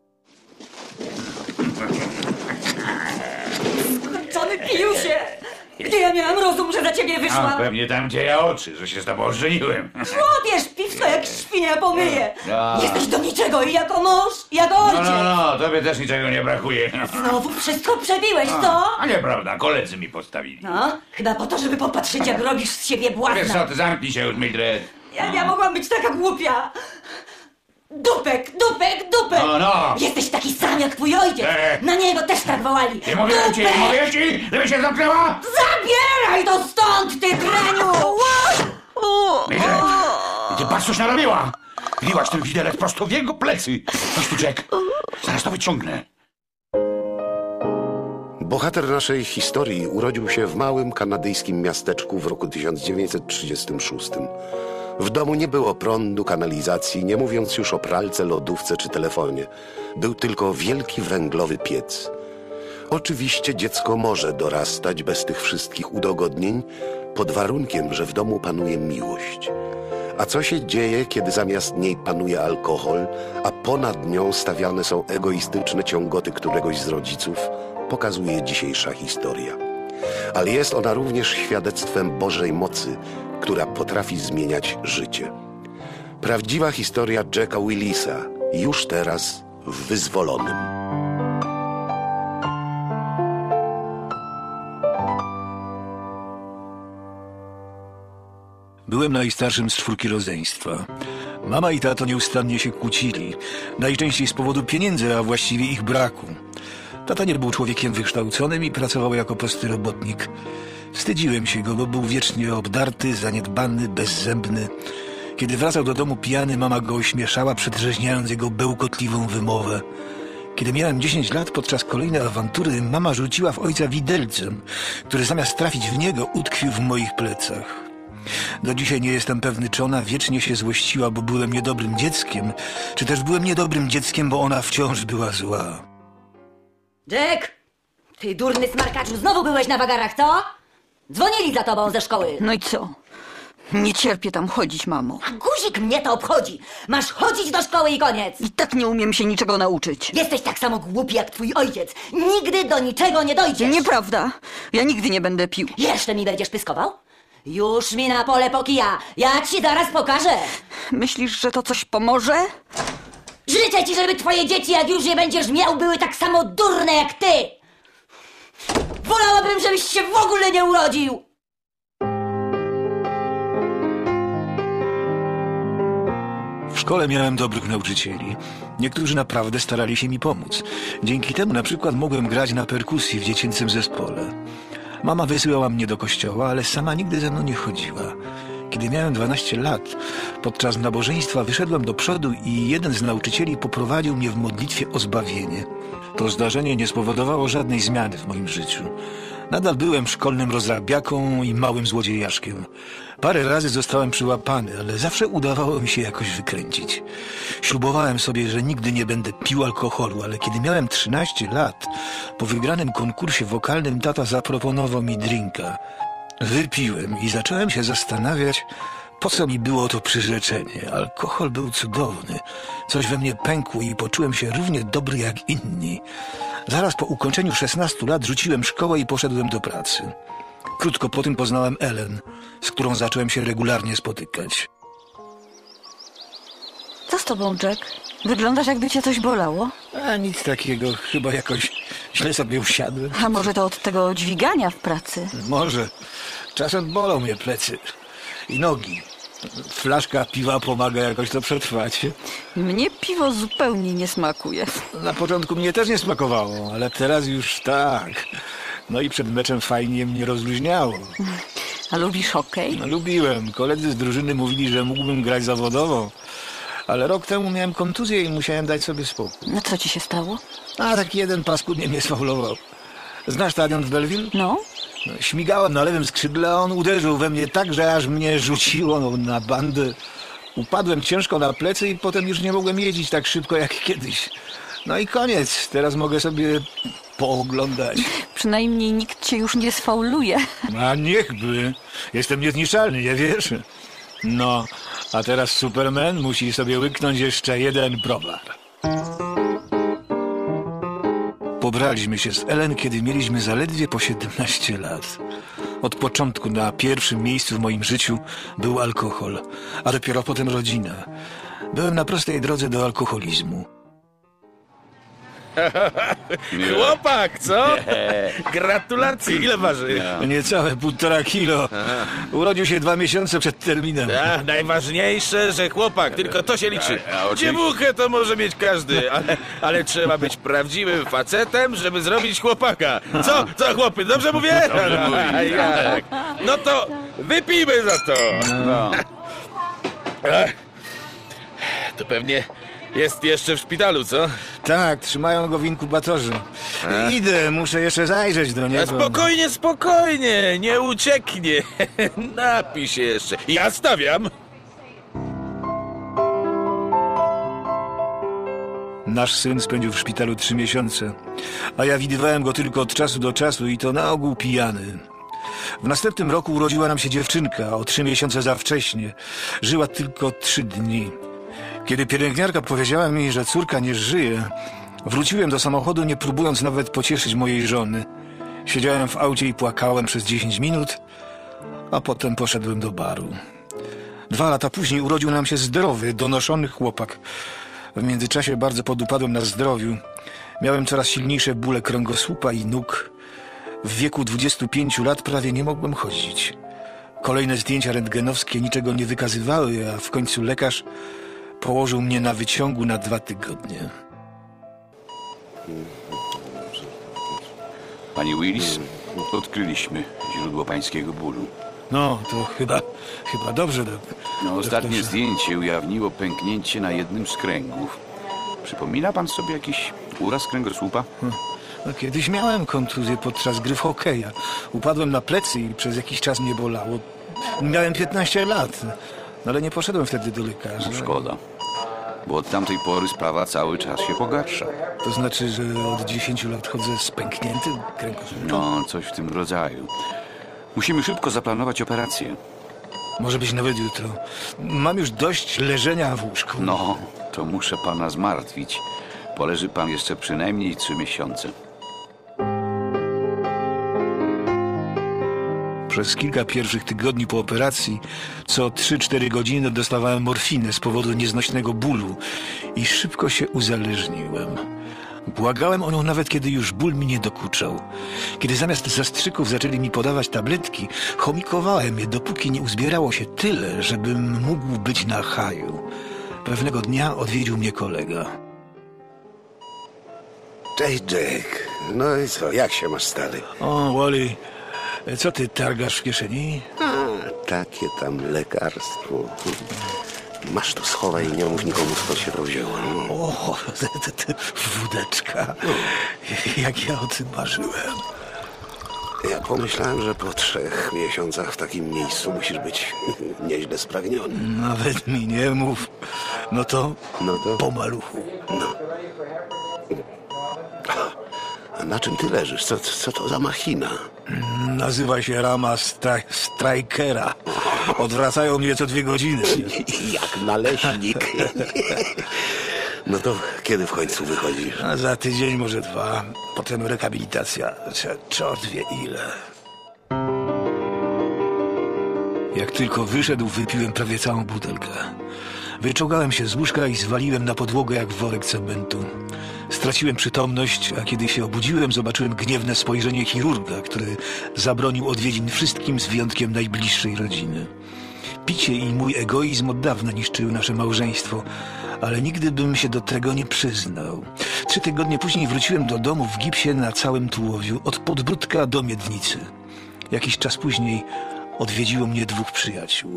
Skończony pijusie! Gdzie ja miałam rozum, że za ciebie wyszłam? A pewnie tam, gdzie ja oczy, że się z tobą ożeniłem. Chłopiesz, piwko jak świnia pomyje. Jesteś do niczego i jako mąż, i jako ojciec. No, tobie też niczego nie brakuje. Znowu wszystko przebiłeś, co? A nieprawda, koledzy mi postawili. No, chyba po to, żeby popatrzeć, jak robisz z siebie błazna. Wiesz co, ty zamknij się już, Mildred. Ja mogłam być taka głupia. Dupek! No. Jesteś taki sam jak twój ojciec. Na niego też tak wołali. Nie mówię ci, żeby się zamknęła. Zabieraj to stąd, ty draniu! Mildred, ty patrz, coś narobiła. Wbiłaś ten widelec prosto w jego plecy. Chodź tu, Jack. Zaraz to wyciągnę. Bohater naszej historii urodził się w małym kanadyjskim miasteczku w roku 1936. W domu nie było prądu, kanalizacji, nie mówiąc już o pralce, lodówce czy telefonie. Był tylko wielki węglowy piec. Oczywiście dziecko może dorastać bez tych wszystkich udogodnień, pod warunkiem, że w domu panuje miłość. A co się dzieje, kiedy zamiast niej panuje alkohol, a ponad nią stawiane są egoistyczne ciągoty któregoś z rodziców, pokazuje dzisiejsza historia. Ale jest ona również świadectwem Bożej mocy, która potrafi zmieniać życie. Prawdziwa historia Jacka Willisa, już teraz w Wyzwolonym. Byłem najstarszym z 4 rodzeństwa. Mama i tato nieustannie się kłócili, najczęściej z powodu pieniędzy, a właściwie ich braku. Tata nie był człowiekiem wykształconym i pracował jako prosty robotnik. Wstydziłem się go, bo był wiecznie obdarty, zaniedbany, bezzębny. Kiedy wracał do domu pijany, mama go ośmieszała, przedrzeźniając jego bełkotliwą wymowę. Kiedy miałem 10 lat, podczas kolejnej awantury, mama rzuciła w ojca widelcem, który zamiast trafić w niego, utkwił w moich plecach. Do dzisiaj nie jestem pewny, czy ona wiecznie się złościła, bo byłem niedobrym dzieckiem, czy też byłem niedobrym dzieckiem, bo ona wciąż była zła. Jack! Ty durny smarkaczu, znowu byłeś na wagarach, co? Dzwonili za tobą ze szkoły. No i co? Nie cierpię tam chodzić, mamo. A guzik mnie to obchodzi. Masz chodzić do szkoły i koniec. I tak nie umiem się niczego nauczyć. Jesteś tak samo głupi jak twój ojciec. Nigdy do niczego nie dojdziesz. Nieprawda. Ja nigdy nie będę pił. Jeszcze mi będziesz pyskował? Już mi na pole pokija. Ja ci zaraz pokażę. Myślisz, że to coś pomoże? Życzę ci, żeby twoje dzieci, jak już je będziesz miał, były tak samo durne jak ty. Wolałabym, żebyś się w ogóle nie urodził. W szkole miałem dobrych nauczycieli. Niektórzy naprawdę starali się mi pomóc. Dzięki temu na przykład mogłem grać na perkusji w dziecięcym zespole. Mama wysyłała mnie do kościoła, ale sama nigdy ze mną nie chodziła. Kiedy miałem 12 lat, podczas nabożeństwa wyszedłem do przodu i jeden z nauczycieli poprowadził mnie w modlitwie o zbawienie. To zdarzenie nie spowodowało żadnej zmiany w moim życiu. Nadal byłem szkolnym rozrabiaką i małym złodziejaszkiem. Parę razy zostałem przyłapany, ale zawsze udawało mi się jakoś wykręcić. Ślubowałem sobie, że nigdy nie będę pił alkoholu, ale kiedy miałem 13 lat, po wygranym konkursie wokalnym tata zaproponował mi drinka. Wypiłem i zacząłem się zastanawiać, po co mi było to przyrzeczenie. Alkohol był cudowny. Coś we mnie pękło i poczułem się równie dobry jak inni. Zaraz po ukończeniu 16 lat rzuciłem szkołę i poszedłem do pracy. Krótko po tym poznałem Ellen, z którą zacząłem się regularnie spotykać. Co z tobą, Jack? Wyglądasz, jakby cię coś bolało. A nic takiego, chyba jakoś źle sobie usiadłem. A może to od tego dźwigania w pracy? Może. Czasem bolą mnie plecy i nogi. Flaszka piwa pomaga jakoś to przetrwać. Mnie piwo zupełnie nie smakuje. Na początku mnie też nie smakowało, ale teraz już tak. No i przed meczem fajnie mnie rozluźniało. A lubisz hokej? No, lubiłem. Koledzy z drużyny mówili, że mógłbym grać zawodowo. Ale rok temu miałem kontuzję i musiałem dać sobie spokój. No co ci się stało? A taki jeden paskudnie mnie sfaulował. Znasz stadion w Belleville? No. Śmigałem na lewym skrzydle, a on uderzył we mnie tak, że aż mnie rzuciło na bandę. Upadłem ciężko na plecy i potem już nie mogłem jeździć tak szybko jak kiedyś. No i koniec. Teraz mogę sobie pooglądać. Przynajmniej nikt cię już nie sfauluje. A niechby. Jestem niezniszczalny, nie wiesz? No, a teraz Superman musi sobie łyknąć jeszcze jeden browar. Pobraliśmy się z Ellen, kiedy mieliśmy zaledwie po 17 lat. Od początku na pierwszym miejscu w moim życiu był alkohol, a dopiero potem rodzina. Byłem na prostej drodze do alkoholizmu. Chłopak, co? Gratulacje, ile waży? Niecałe 1,5 kilo. Urodził się 2 miesiące przed terminem. Najważniejsze, że chłopak, tylko to się liczy. Dziewuchę to może mieć każdy, ale trzeba być prawdziwym facetem, żeby zrobić chłopaka. Co chłopy, dobrze mówię? No to wypijmy za to. To pewnie jest jeszcze w szpitalu, co? Tak, trzymają go w inkubatorze. Idę, muszę jeszcze zajrzeć do niego. Spokojnie, nie ucieknie. Napij się jeszcze. Ja stawiam. Nasz syn spędził w szpitalu 3 miesiące, a ja widywałem go tylko od czasu do czasu i to na ogół pijany. W następnym roku urodziła nam się dziewczynka, o 3 miesiące za wcześnie. Żyła tylko 3 dni. Kiedy pielęgniarka powiedziała mi, że córka nie żyje, wróciłem do samochodu, nie próbując nawet pocieszyć mojej żony. Siedziałem w aucie i płakałem przez 10 minut, a potem poszedłem do baru. 2 lata później urodził nam się zdrowy, donoszony chłopak. W międzyczasie bardzo podupadłem na zdrowiu. Miałem coraz silniejsze bóle kręgosłupa i nóg. W wieku 25 lat prawie nie mogłem chodzić. Kolejne zdjęcia rentgenowskie niczego nie wykazywały, a w końcu lekarz położył mnie na wyciągu na 2 tygodnie. Pani Willis, odkryliśmy źródło pańskiego bólu. No, to chyba dobrze. Ostatnie zdjęcie ujawniło pęknięcie na jednym z kręgów. Przypomina pan sobie jakiś uraz kręgosłupa? No, kiedyś miałem kontuzję podczas gry w hokeja. Upadłem na plecy i przez jakiś czas mnie bolało. Miałem 15 lat, ale nie poszedłem wtedy do lekarza. No, szkoda, bo od tamtej pory sprawa cały czas się pogarsza. To znaczy, że od 10 lat chodzę z pękniętym kręgosłupem? No, coś w tym rodzaju. Musimy szybko zaplanować operację. Może być nawet jutro. Mam już dość leżenia w łóżku. No, to muszę pana zmartwić. Poleży pan jeszcze przynajmniej 3 miesiące. Przez kilka pierwszych tygodni po operacji co 3-4 godziny dostawałem morfinę z powodu nieznośnego bólu i szybko się uzależniłem. Błagałem o nią nawet, kiedy już ból mi nie dokuczał. Kiedy zamiast zastrzyków zaczęli mi podawać tabletki, chomikowałem je, dopóki nie uzbierało się tyle, żebym mógł być na haju. Pewnego dnia odwiedził mnie kolega. Cześć, Jack. No i co, jak się masz, stary? O, Wally, co ty targasz w kieszeni? Takie tam lekarstwo. Masz to, schowaj i nie mów nikomu, skąd się to wzięło. O, wódeczka. Jak ja o tym marzyłem. Ja pomyślałem, że po 3 miesiącach w takim miejscu musisz być nieźle spragniony. Nawet mi nie mów. No to po maluchu. No. A na czym ty leżysz? Co to za machina? Nazywa się rama Strikera. Odwracają mnie co 2 godziny. Jak naleśnik. No to kiedy w końcu wychodzisz? A za tydzień, może 2. Potem rehabilitacja. Czort wie ile. Jak tylko wyszedł, wypiłem prawie całą butelkę. Wyczołgałem się z łóżka i zwaliłem na podłogę jak worek cementu. Straciłem przytomność, a kiedy się obudziłem, zobaczyłem gniewne spojrzenie chirurga, który zabronił odwiedzin wszystkim z wyjątkiem najbliższej rodziny. Picie i mój egoizm od dawna niszczyły nasze małżeństwo, ale nigdy bym się do tego nie przyznał. 3 tygodnie później wróciłem do domu w gipsie na całym tułowiu, od podbródka do miednicy. Jakiś czas później odwiedziło mnie 2 przyjaciół.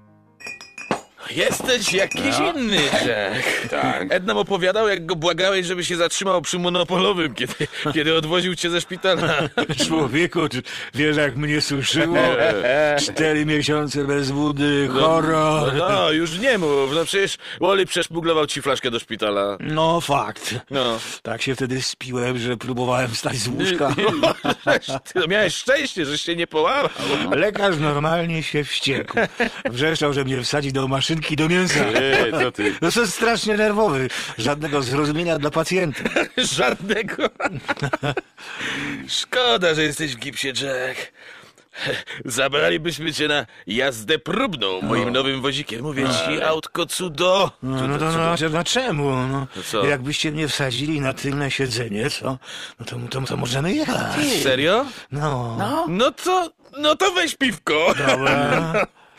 Jesteś jakiś inny, Jack. Tak. Ed nam opowiadał, jak go błagałeś, żeby się zatrzymał przy monopolowym, kiedy odwoził cię ze szpitala. Człowieku, wiesz jak mnie suszyło? 4 miesiące bez wody, horror. No, już nie mów. No przecież Wally przeszmuglował ci flaszkę do szpitala. No, fakt. No. Tak się wtedy spiłem, że próbowałem wstać z łóżka. Ty miałeś szczęście, żeś się nie połamał. Lekarz normalnie się wściekł. Wrzeszczał, że mnie wsadzi do maszyny do mięsa. Co ty? No to strasznie nerwowy. Żadnego zrozumienia dla pacjenta. Żadnego. Szkoda, że jesteś w gipsie, Jack. Zabralibyśmy cię na jazdę próbną moim nowym wozikiem. Mówię ci, autko cudo. No czemu? No, co? jakbyście mnie wsadzili na tylne siedzenie, co? No to możemy jechać. Serio? No. No to weź piwko. Dobra.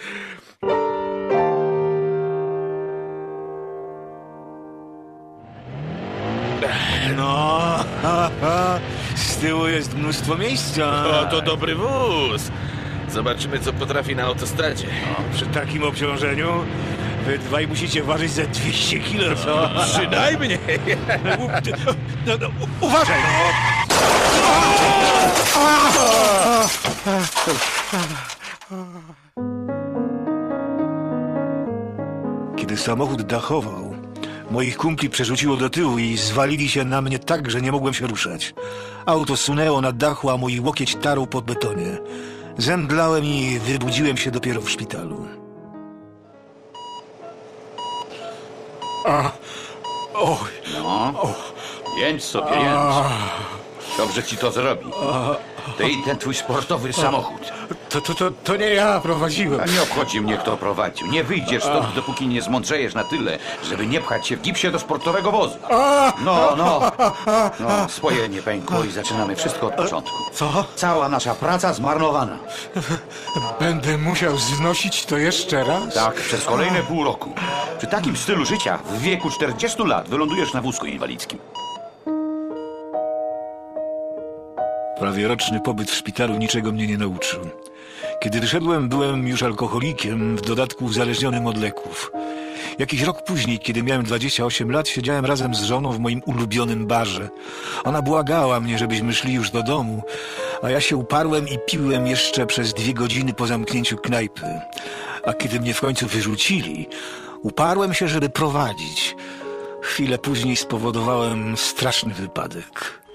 No, z tyłu jest mnóstwo miejsca. O, to dobry wóz. Zobaczymy, co potrafi na autostradzie. Przy takim obciążeniu wy 2 musicie ważyć ze 200 kilo, co? Przynajmniej. Uważaj, Kiedy samochód dachował, moich kumpli przerzuciło do tyłu i zwalili się na mnie tak, że nie mogłem się ruszać. Auto sunęło na dachu, a mój łokieć tarł po betonie. Zemdlałem i wybudziłem się dopiero w szpitalu. Jędź sobie, jędź. Dobrze ci to zrobi. Ty i ten twój sportowy samochód. To nie ja prowadziłem. A nie obchodzi mnie, kto prowadził. Nie stąd, dopóki nie zmądrzejesz na tyle, żeby nie pchać się w gipsie do sportowego wozu. No, spojenie pękło i zaczynamy wszystko od początku. Co? Cała nasza praca zmarnowana. Będę musiał znosić to jeszcze raz? Tak, przez kolejne pół roku. Przy takim stylu życia w wieku 40 lat wylądujesz na wózku inwalidzkim. Prawie roczny pobyt w szpitalu niczego mnie nie nauczył. Kiedy wyszedłem, byłem już alkoholikiem, w dodatku uzależnionym od leków. Jakiś rok później, kiedy miałem 28 lat, siedziałem razem z żoną w moim ulubionym barze. Ona błagała mnie, żebyśmy szli już do domu, a ja się uparłem i piłem jeszcze przez 2 godziny po zamknięciu knajpy. A kiedy mnie w końcu wyrzucili, uparłem się, żeby prowadzić. Chwilę później spowodowałem straszny wypadek.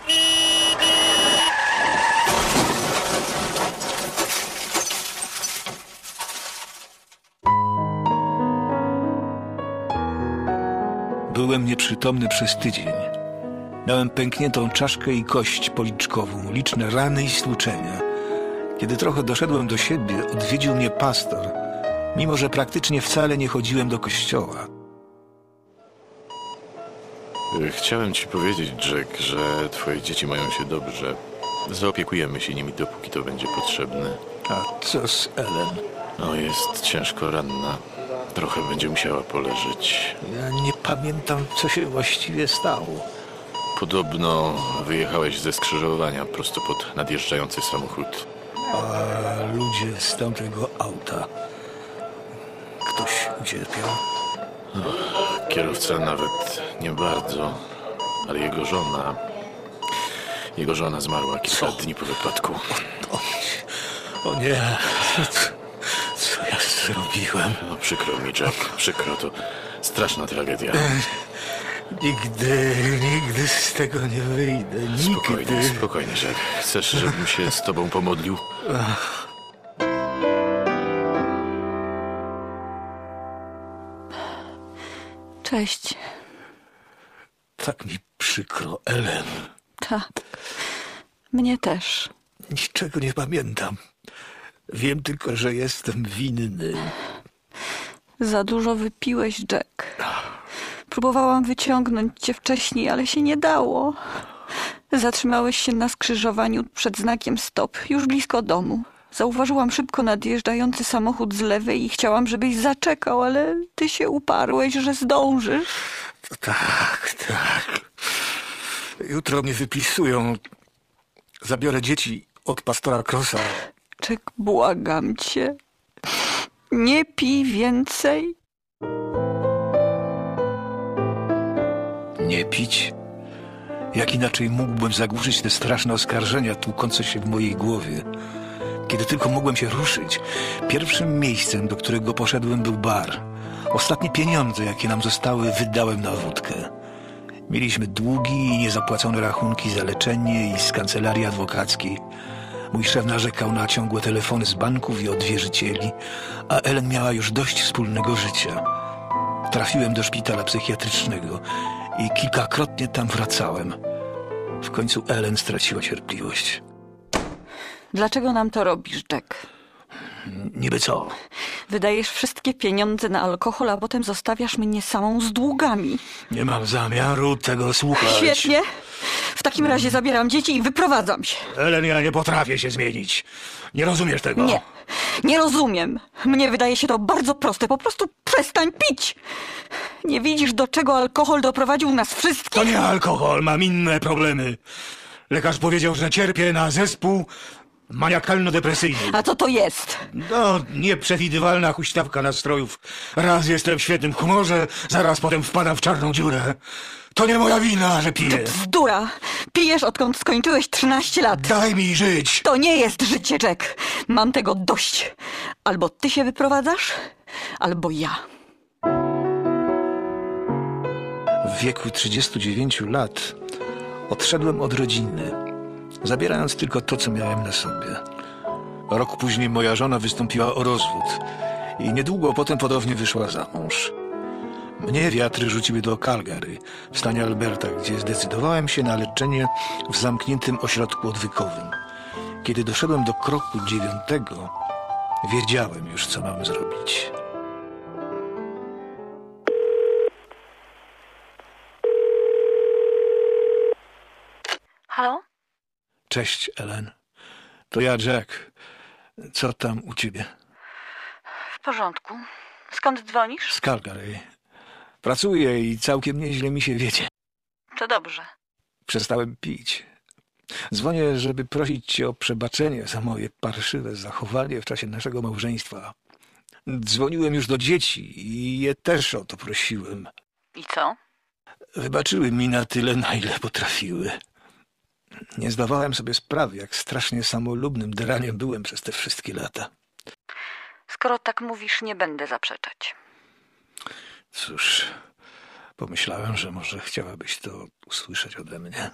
Byłem nieprzytomny przez tydzień. Miałem pękniętą czaszkę i kość policzkową, liczne rany i stłuczenia. Kiedy trochę doszedłem do siebie, odwiedził mnie pastor, mimo że praktycznie wcale nie chodziłem do kościoła. Chciałem ci powiedzieć, Jack, że twoje dzieci mają się dobrze. Zaopiekujemy się nimi, dopóki to będzie potrzebne. A co z Ellen? Jest ciężko ranna. Trochę będzie musiała poleżeć. Ja nie pamiętam, co się właściwie stało. Podobno wyjechałeś ze skrzyżowania prosto pod nadjeżdżający samochód. A ludzie z tamtego auta... Ktoś ucierpiał? Kierowca nawet nie bardzo, ale jego żona zmarła kilka dni po wypadku. O nie, co ja zrobiłem? No przykro mi, Jack, przykro, to straszna tragedia. Nigdy z tego nie wyjdę, nigdy. Spokojnie, Jack. Chcesz, żebym się z tobą pomodlił? Cześć. Tak mi przykro, Ellen. Tak. Mnie też. Niczego nie pamiętam. Wiem tylko, że jestem winny. Za dużo wypiłeś, Jack. Próbowałam wyciągnąć cię wcześniej, ale się nie dało. Zatrzymałeś się na skrzyżowaniu przed znakiem stop, już blisko domu. Zauważyłam szybko nadjeżdżający samochód z lewej i chciałam, żebyś zaczekał, ale ty się uparłeś, że zdążysz. Tak. Jutro mnie wypisują. Zabiorę dzieci od pastora Crossa. Jack, błagam cię. Nie pij więcej. Nie pić? Jak inaczej mógłbym zagłuszyć te straszne oskarżenia tłukące się w mojej głowie? Kiedy tylko mogłem się ruszyć, pierwszym miejscem, do którego poszedłem, był bar. Ostatnie pieniądze, jakie nam zostały, wydałem na wódkę. Mieliśmy długi i niezapłacone rachunki za leczenie i z kancelarii adwokackiej. Mój szef narzekał na ciągłe telefony z banków i od wierzycieli, a Ellen miała już dość wspólnego życia. Trafiłem do szpitala psychiatrycznego i kilkakrotnie tam wracałem. W końcu Ellen straciła cierpliwość. Dlaczego nam to robisz, Jack? Niby co? Wydajesz wszystkie pieniądze na alkohol, a potem zostawiasz mnie samą z długami. Nie mam zamiaru tego słuchać. Świetnie. W takim razie zabieram dzieci i wyprowadzam się. Ellen, ja nie potrafię się zmienić. Nie rozumiesz tego? Nie rozumiem. Mnie wydaje się to bardzo proste. Po prostu przestań pić. Nie widzisz, do czego alkohol doprowadził nas wszystkich? To nie alkohol, mam inne problemy. Lekarz powiedział, że cierpię na zespół maniakalno-depresyjny. A co to jest? No, nieprzewidywalna huśtawka nastrojów. Raz jestem w świetnym humorze, zaraz potem wpadam w czarną dziurę. To nie moja wina, że piję. To bzdura. Pijesz, odkąd skończyłeś 13 lat. Daj mi żyć. To nie jest życie, Jack. Mam tego dość. Albo ty się wyprowadzasz, albo ja. W wieku 39 lat odszedłem od rodziny, zabierając tylko to, co miałem na sobie. Rok później moja żona wystąpiła o rozwód i niedługo potem ponownie wyszła za mąż. Mnie wiatry rzuciły do Calgary, w stanie Alberta, gdzie zdecydowałem się na leczenie w zamkniętym ośrodku odwykowym. Kiedy doszedłem do kroku 9, wiedziałem już, co mam zrobić. Halo? Cześć, Ellen. To ja, Jack. Co tam u ciebie? W porządku. Skąd dzwonisz? Z Calgary. Pracuję i całkiem nieźle mi się wiedzie. To dobrze. Przestałem pić. Dzwonię, żeby prosić cię o przebaczenie za moje parszywe zachowanie w czasie naszego małżeństwa. Dzwoniłem już do dzieci i je też o to prosiłem. I co? Wybaczyły mi na tyle, na ile potrafiły. Nie zdawałem sobie sprawy, jak strasznie samolubnym draniem byłem przez te wszystkie lata. Skoro tak mówisz, nie będę zaprzeczać. Cóż, pomyślałem, że może chciałabyś to usłyszeć ode mnie.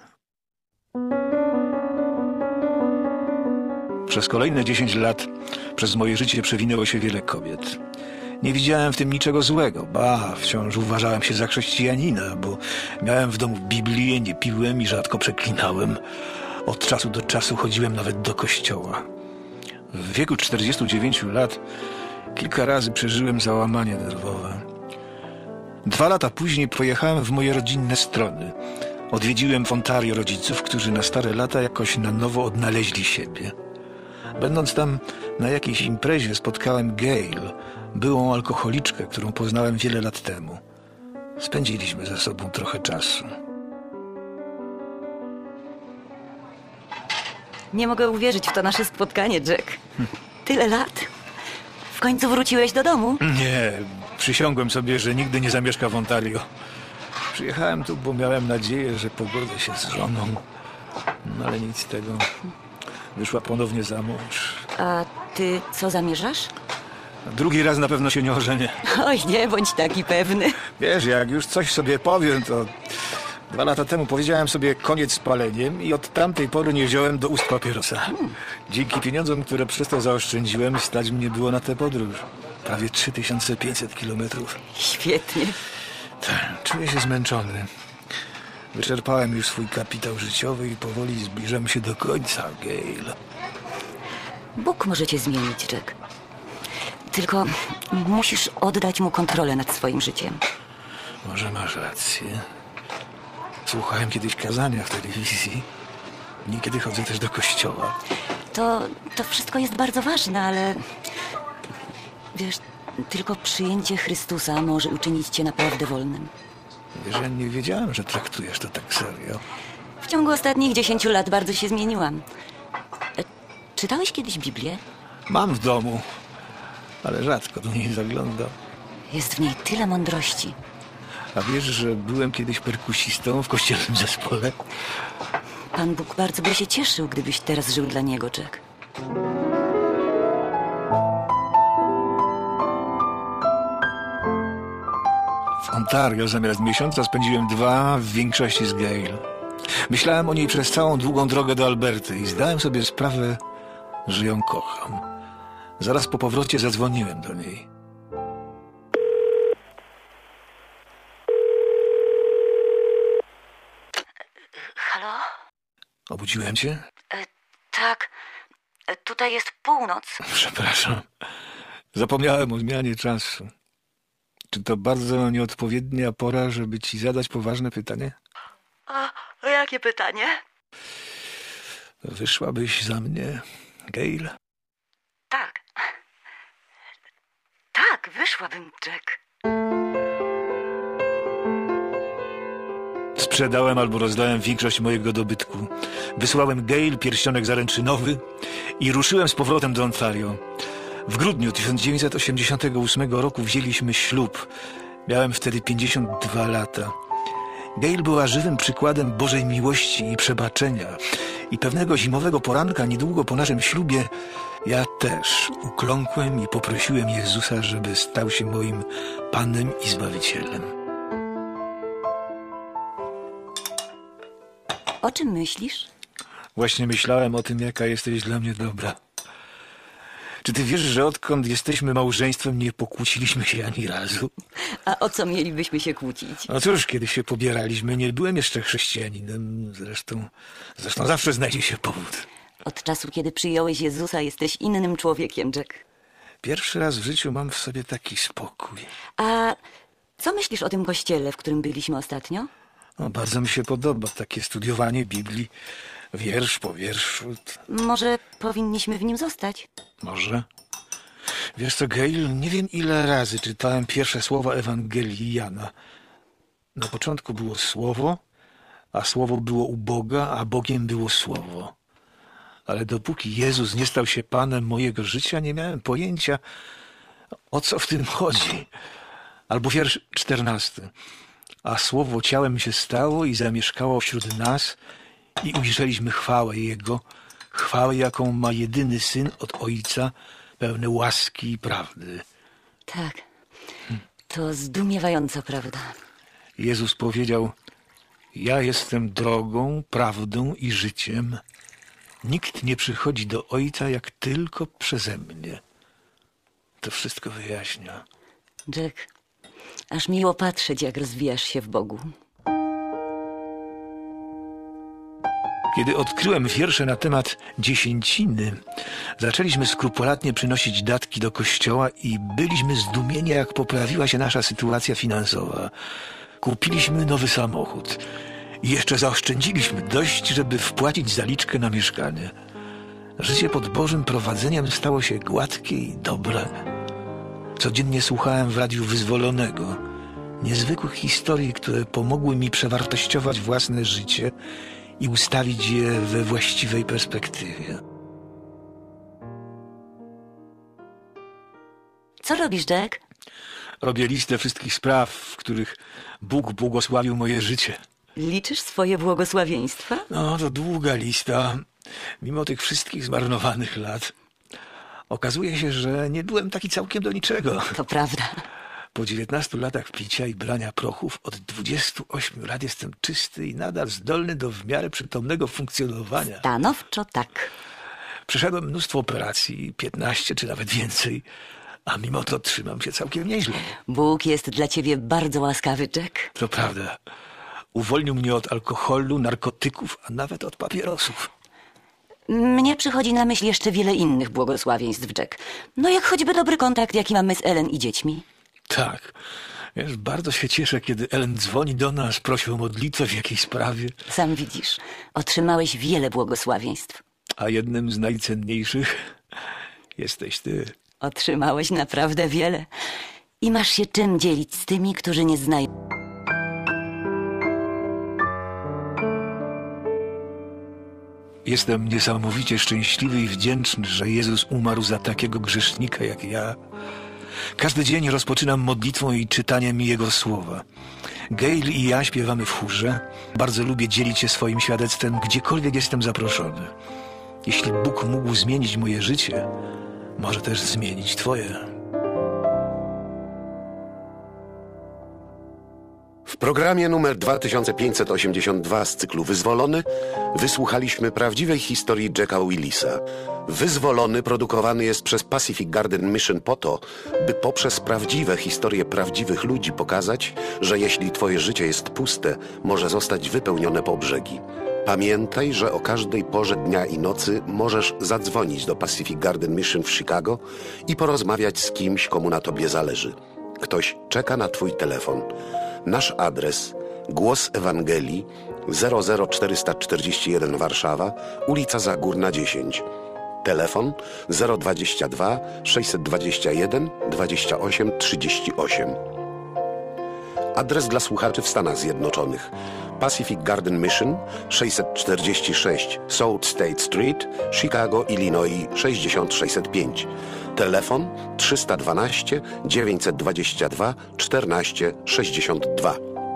Przez kolejne 10 lat przez moje życie przewinęło się wiele kobiet. Nie widziałem w tym niczego złego, wciąż uważałem się za chrześcijanina, bo miałem w domu Biblię, nie piłem i rzadko przeklinałem. Od czasu do czasu chodziłem nawet do kościoła. W wieku 49 lat kilka razy przeżyłem załamanie nerwowe. 2 lata później pojechałem w moje rodzinne strony. Odwiedziłem w Ontario rodziców, którzy na stare lata jakoś na nowo odnaleźli siebie. Będąc tam na jakiejś imprezie spotkałem Gail, byłą alkoholiczkę, którą poznałem wiele lat temu. Spędziliśmy ze sobą trochę czasu. Nie mogę uwierzyć w to nasze spotkanie, Jack. Tyle lat. W końcu wróciłeś do domu? Nie, przysiągłem sobie, że nigdy nie zamieszkam w Ontario. Przyjechałem tu, bo miałem nadzieję, że pogodzę się z żoną. No ale nic z tego. Wyszła ponownie za mąż. A ty co zamierzasz? Drugi raz na pewno się nie ożenię. Oj, nie bądź taki pewny. Wiesz, jak już coś sobie powiem, to 2 lata temu powiedziałem sobie koniec z paleniem i od tamtej pory nie wziąłem do ust papierosa. Dzięki pieniądzom, które przez to zaoszczędziłem, stać mnie było na tę podróż. Prawie 3500 kilometrów. Świetnie. Tak, czuję się zmęczony. Wyczerpałem już swój kapitał życiowy i powoli zbliżam się do końca, Gail. Bóg może cię zmienić, Jack. Tylko musisz oddać mu kontrolę nad swoim życiem. Może masz rację. Słuchałem kiedyś kazania w telewizji. Niekiedy chodzę też do kościoła. To wszystko jest bardzo ważne, ale... Wiesz, tylko przyjęcie Chrystusa może uczynić cię naprawdę wolnym. Wiesz, ja nie wiedziałem, że traktujesz to tak serio. W ciągu ostatnich 10 lat bardzo się zmieniłam. Czytałeś kiedyś Biblię? Mam w domu, ale rzadko do niej zaglądam. Jest w niej tyle mądrości. A wiesz, że byłem kiedyś perkusistą w kościelnym zespole? Pan Bóg bardzo by się cieszył, gdybyś teraz żył dla Niego, Jack. W Ontario zamiast miesiąca spędziłem 2, w większości z Gail. Myślałem o niej przez całą długą drogę do Alberty i zdałem sobie sprawę, że ją kocham. Zaraz po powrocie zadzwoniłem do niej. Halo? Obudziłem cię? Tak. Tutaj jest północ. Przepraszam. Zapomniałem o zmianie czasu. Czy to bardzo nieodpowiednia pora, żeby ci zadać poważne pytanie? A jakie pytanie? Wyszłabyś za mnie, Gail? Tak. Tak, wyszłabym, Jack. Sprzedałem albo rozdałem większość mojego dobytku. Wysłałem Gail pierścionek zaręczynowy i ruszyłem z powrotem do Ontario. W grudniu 1988 roku wzięliśmy ślub. Miałem wtedy 52 lata. Gail była żywym przykładem Bożej miłości i przebaczenia. I pewnego zimowego poranka, niedługo po naszym ślubie, ja też ukląkłem i poprosiłem Jezusa, żeby stał się moim Panem i Zbawicielem. O czym myślisz? Właśnie myślałem o tym, jaka jesteś dla mnie dobra. Czy ty wiesz, że odkąd jesteśmy małżeństwem, nie pokłóciliśmy się ani razu? A o co mielibyśmy się kłócić? No cóż, kiedy się pobieraliśmy, nie byłem jeszcze chrześcijaninem. Zresztą zawsze znajdzie się powód. Od czasu, kiedy przyjąłeś Jezusa, jesteś innym człowiekiem, Jack. Pierwszy raz w życiu mam w sobie taki spokój. A co myślisz o tym kościele, w którym byliśmy ostatnio? No, bardzo mi się podoba takie studiowanie Biblii, wiersz po wierszu. Może powinniśmy w nim zostać? Może. Wiesz co, Gail, nie wiem ile razy czytałem pierwsze słowa Ewangelii Jana. Na początku było Słowo, a Słowo było u Boga, a Bogiem było Słowo. Ale dopóki Jezus nie stał się Panem mojego życia, nie miałem pojęcia, o co w tym chodzi. Albo wiersz 14. A Słowo ciałem się stało i zamieszkało wśród nas i ujrzeliśmy chwałę Jego, chwałę, jaką ma jedyny Syn od Ojca, pełny łaski i prawdy. Tak, to zdumiewająca prawda. Jezus powiedział, ja jestem drogą, prawdą i życiem. Nikt nie przychodzi do Ojca, jak tylko przeze mnie. To wszystko wyjaśnia. Jack, aż miło patrzeć, jak rozwijasz się w Bogu. Kiedy odkryłem wiersze na temat dziesięciny, zaczęliśmy skrupulatnie przynosić datki do kościoła i byliśmy zdumieni, jak poprawiła się nasza sytuacja finansowa. Kupiliśmy nowy samochód i jeszcze zaoszczędziliśmy dość, żeby wpłacić zaliczkę na mieszkanie. Życie pod Bożym prowadzeniem stało się gładkie i dobre. Codziennie słuchałem w radiu Wyzwolonego niezwykłych historii, które pomogły mi przewartościować własne życie i ustawić je we właściwej perspektywie. Co robisz, Jack? Robię listę wszystkich spraw, w których Bóg błogosławił moje życie. Liczysz swoje błogosławieństwa? No, to długa lista. Mimo tych wszystkich zmarnowanych lat, okazuje się, że nie byłem taki całkiem do niczego. To prawda. Po 19 latach picia i brania prochów od 28 lat jestem czysty i nadal zdolny do w miarę przytomnego funkcjonowania. Stanowczo tak. Przeszedłem mnóstwo operacji, 15 czy nawet więcej, a mimo to trzymam się całkiem nieźle. Bóg jest dla ciebie bardzo łaskawy, Jack. To prawda. Uwolnił mnie od alkoholu, narkotyków, a nawet od papierosów. Mnie przychodzi na myśl jeszcze wiele innych błogosławieństw, Jack. No jak choćby dobry kontakt, jaki mamy z Ellen i dziećmi. Tak. Wiesz, bardzo się cieszę, kiedy Ellen dzwoni do nas, prosi o modlitwę w jakiejś sprawie. Sam widzisz, otrzymałeś wiele błogosławieństw. A jednym z najcenniejszych jesteś ty. Otrzymałeś naprawdę wiele. I masz się czym dzielić z tymi, którzy nie znają. Jestem niesamowicie szczęśliwy i wdzięczny, że Jezus umarł za takiego grzesznika jak ja. Każdy dzień rozpoczynam modlitwą i czytaniem Jego słowa. Gail i ja śpiewamy w chórze. Bardzo lubię dzielić się swoim świadectwem, gdziekolwiek jestem zaproszony. Jeśli Bóg mógł zmienić moje życie, może też zmienić twoje. W programie numer 2582 z cyklu Wyzwolony wysłuchaliśmy prawdziwej historii Jacka Willisa. Wyzwolony produkowany jest przez Pacific Garden Mission po to, by poprzez prawdziwe historie prawdziwych ludzi pokazać, że jeśli twoje życie jest puste, może zostać wypełnione po brzegi. Pamiętaj, że o każdej porze dnia i nocy możesz zadzwonić do Pacific Garden Mission w Chicago i porozmawiać z kimś, komu na tobie zależy. Ktoś czeka na twój telefon. Nasz adres: Głos Ewangelii, 00441 Warszawa, ulica Zagórna 10. Telefon 022 621 28 38. Adres dla słuchaczy w Stanach Zjednoczonych: Pacific Garden Mission, 646 South State Street, Chicago, Illinois 60605. Telefon 312 922 14 62.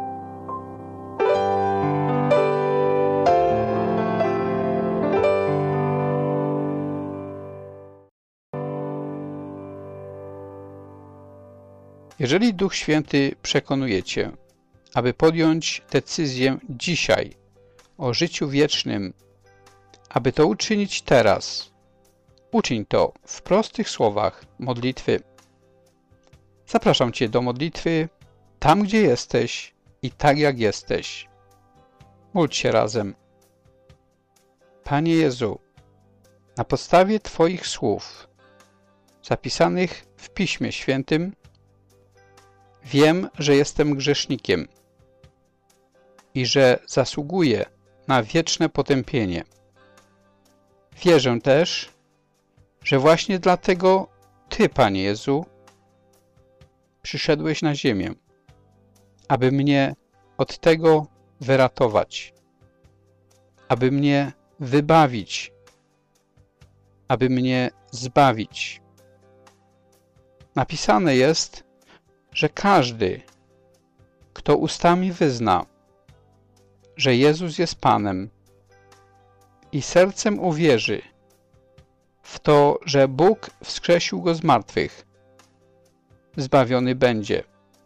Jeżeli Duch Święty przekonuje cię, aby podjąć decyzję dzisiaj o życiu wiecznym, aby to uczynić teraz, uczyń to w prostych słowach modlitwy. Zapraszam cię do modlitwy tam, gdzie jesteś i tak, jak jesteś. Módl się razem. Panie Jezu, na podstawie Twoich słów zapisanych w Piśmie Świętym wiem, że jestem grzesznikiem i że zasługuję na wieczne potępienie. Wierzę też, że właśnie dlatego Ty, Panie Jezu, przyszedłeś na ziemię, aby mnie od tego wyratować, aby mnie wybawić, aby mnie zbawić. Napisane jest, że każdy, kto ustami wyzna, że Jezus jest Panem i sercem uwierzy w to, że Bóg wskrzesił Go z martwych, zbawiony będzie,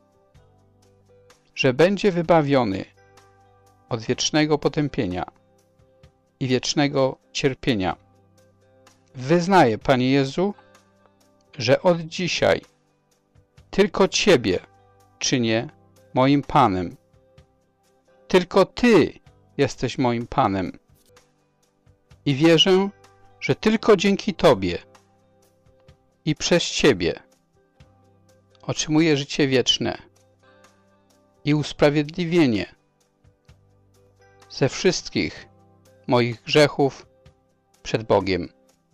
że będzie wybawiony od wiecznego potępienia i wiecznego cierpienia. Wyznaję, Panie Jezu, że od dzisiaj tylko Ciebie czynię moim Panem. Tylko Ty jesteś moim Panem. I wierzę, że tylko dzięki Tobie i przez Ciebie otrzymuję życie wieczne i usprawiedliwienie ze wszystkich moich grzechów przed Bogiem.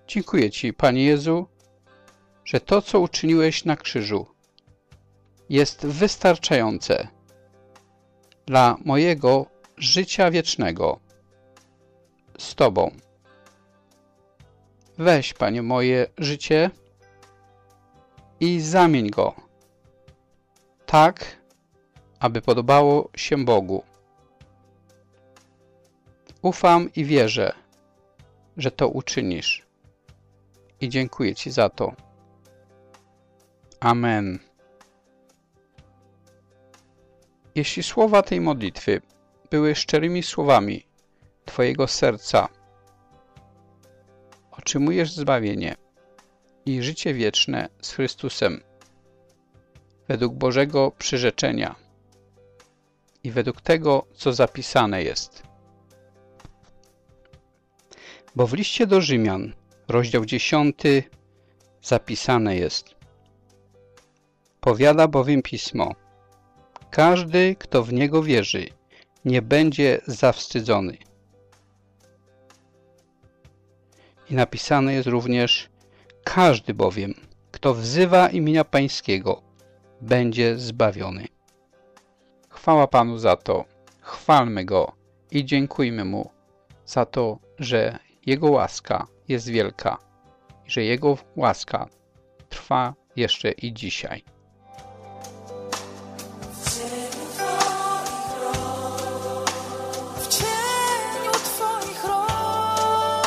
Dziękuję Ci, Panie Jezu, że to, co uczyniłeś na krzyżu, jest wystarczające dla mojego życia wiecznego z Tobą. Weź, Panie, moje życie i zamień go tak, aby podobało się Bogu. Ufam i wierzę, że to uczynisz i dziękuję Ci za to. Amen. Jeśli słowa tej modlitwy były szczerymi słowami Twojego serca, otrzymujesz zbawienie i życie wieczne z Chrystusem według Bożego przyrzeczenia i według tego, co zapisane jest. Bo w liście do Rzymian, rozdział 10, zapisane jest: powiada bowiem Pismo, każdy, kto w Niego wierzy, nie będzie zawstydzony. I napisane jest również: każdy bowiem, kto wzywa imienia Pańskiego, będzie zbawiony. Chwała Panu za to, chwalmy Go i dziękujmy Mu za to, że Jego łaska jest wielka i że Jego łaska trwa jeszcze i dzisiaj. W cieniu Twoich rąk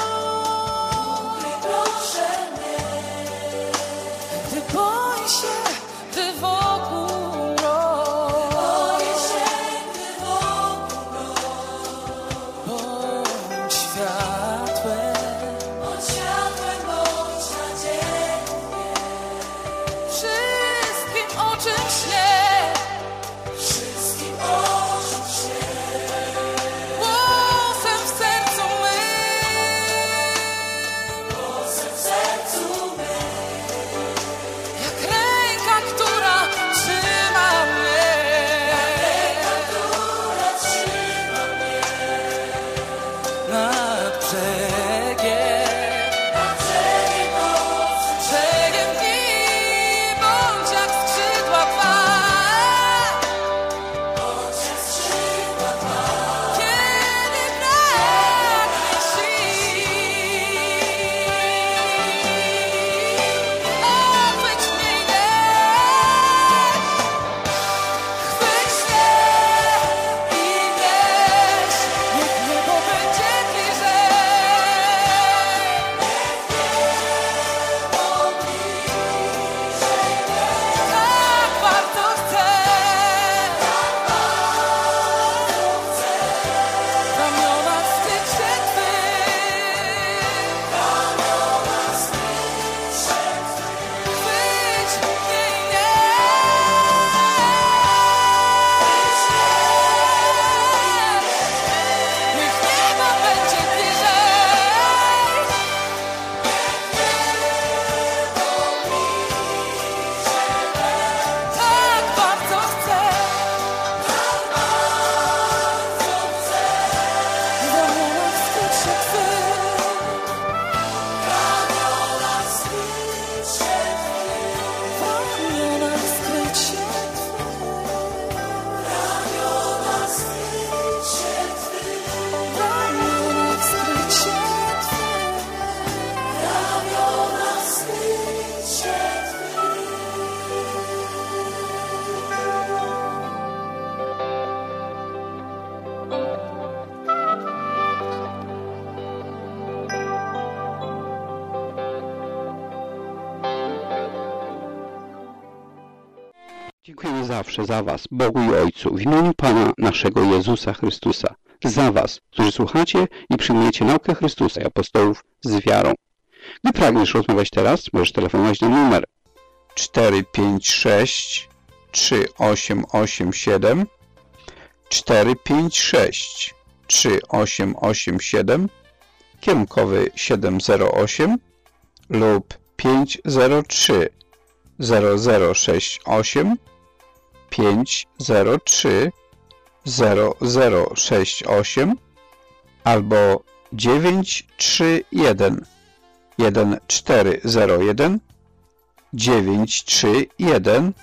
proszę mnie, gdy boję się, gdy wokół mrok. Boję się, gdy wokół mrok. Bądź światłem, bądź nadzieją mnie. Wszystkim o czym śnię, wszystkim o czym śnię. Głosem w sercu mym, głosem w sercu mym. Jak ręka, która trzyma mnie, jak ręka, która trzyma mnie. Nad brzegiem, brzegiem dni, bądź jak skrzydła Twa. Kiedy braknie sił, ochwyć mnie i deszcz, chwyć mnie i deszcz, niech niebo będzie bliżej, tak bardzo chcę, w ramionach skryć się Twych, chwyć mnie i niech niebo będzie bliżej, tak bardzo chcę, w ramionach skryć się Twych, w ramionach skryć się Twych, w ramionach skryć się Twych, w ramionach skryć się Twych, w ramionach skryć się Twych, w ramionach skryć się Dziękujemy zawsze za Was, Bogu i Ojcu, w imieniu Pana naszego Jezusa Chrystusa, za Was, którzy słuchacie i przyjmujecie naukę Chrystusa i apostołów z wiarą. Gdy pragniesz rozmawiać teraz, możesz telefonować na numer 456 3887 456 3887 kierunkowy 708 lub 503 0068 503 0068 albo 931 1401 931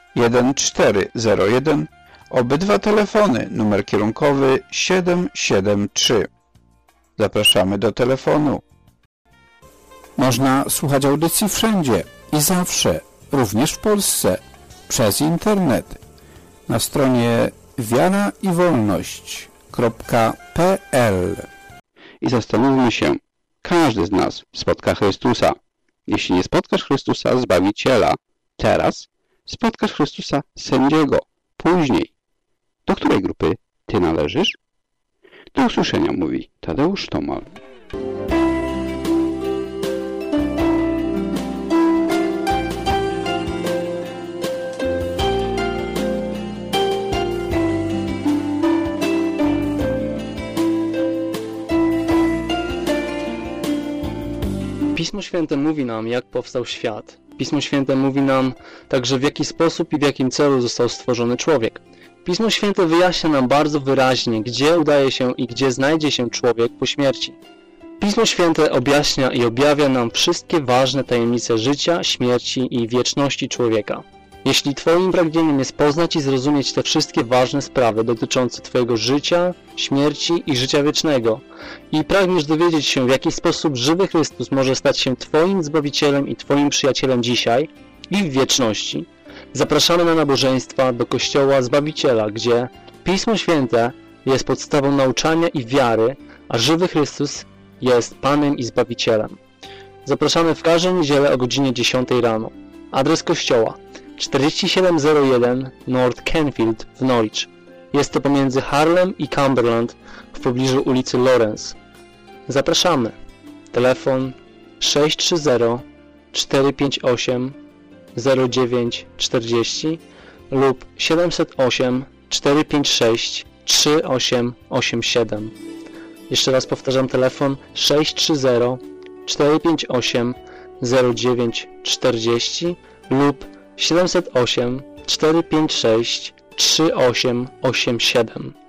1401. Obydwa telefony, numer kierunkowy 773. Zapraszamy do telefonu. Można słuchać audycji wszędzie i zawsze, również w Polsce, przez internet. Na stronie wiaraiwolność.pl. I zastanówmy się, każdy z nas spotka Chrystusa. Jeśli nie spotkasz Chrystusa, Zbawiciela, teraz spotkasz Chrystusa, Sędziego, później. Do której grupy ty należysz? Do usłyszenia, mówi Tadeusz Tomal. Pismo Święte mówi nam, jak powstał świat. Pismo Święte mówi nam także, w jaki sposób i w jakim celu został stworzony człowiek. Pismo Święte wyjaśnia nam bardzo wyraźnie, gdzie udaje się i gdzie znajdzie się człowiek po śmierci. Pismo Święte objaśnia i objawia nam wszystkie ważne tajemnice życia, śmierci i wieczności człowieka. Jeśli Twoim pragnieniem jest poznać i zrozumieć te wszystkie ważne sprawy dotyczące Twojego życia, śmierci i życia wiecznego i pragniesz dowiedzieć się, w jaki sposób żywy Chrystus może stać się Twoim Zbawicielem i Twoim przyjacielem dzisiaj i w wieczności, zapraszamy na nabożeństwa do Kościoła Zbawiciela, gdzie Pismo Święte jest podstawą nauczania i wiary, a żywy Chrystus jest Panem i Zbawicielem. Zapraszamy w każdą niedzielę o godzinie 10 rano. Adres kościoła 4701 North Canfield w Norwich. Jest to pomiędzy Harlem i Cumberland w pobliżu ulicy Lawrence. Zapraszamy. Telefon 630 458 0940 lub 708 456 3887. Jeszcze raz powtarzam, telefon 630 458 0940 lub 708 456 3887.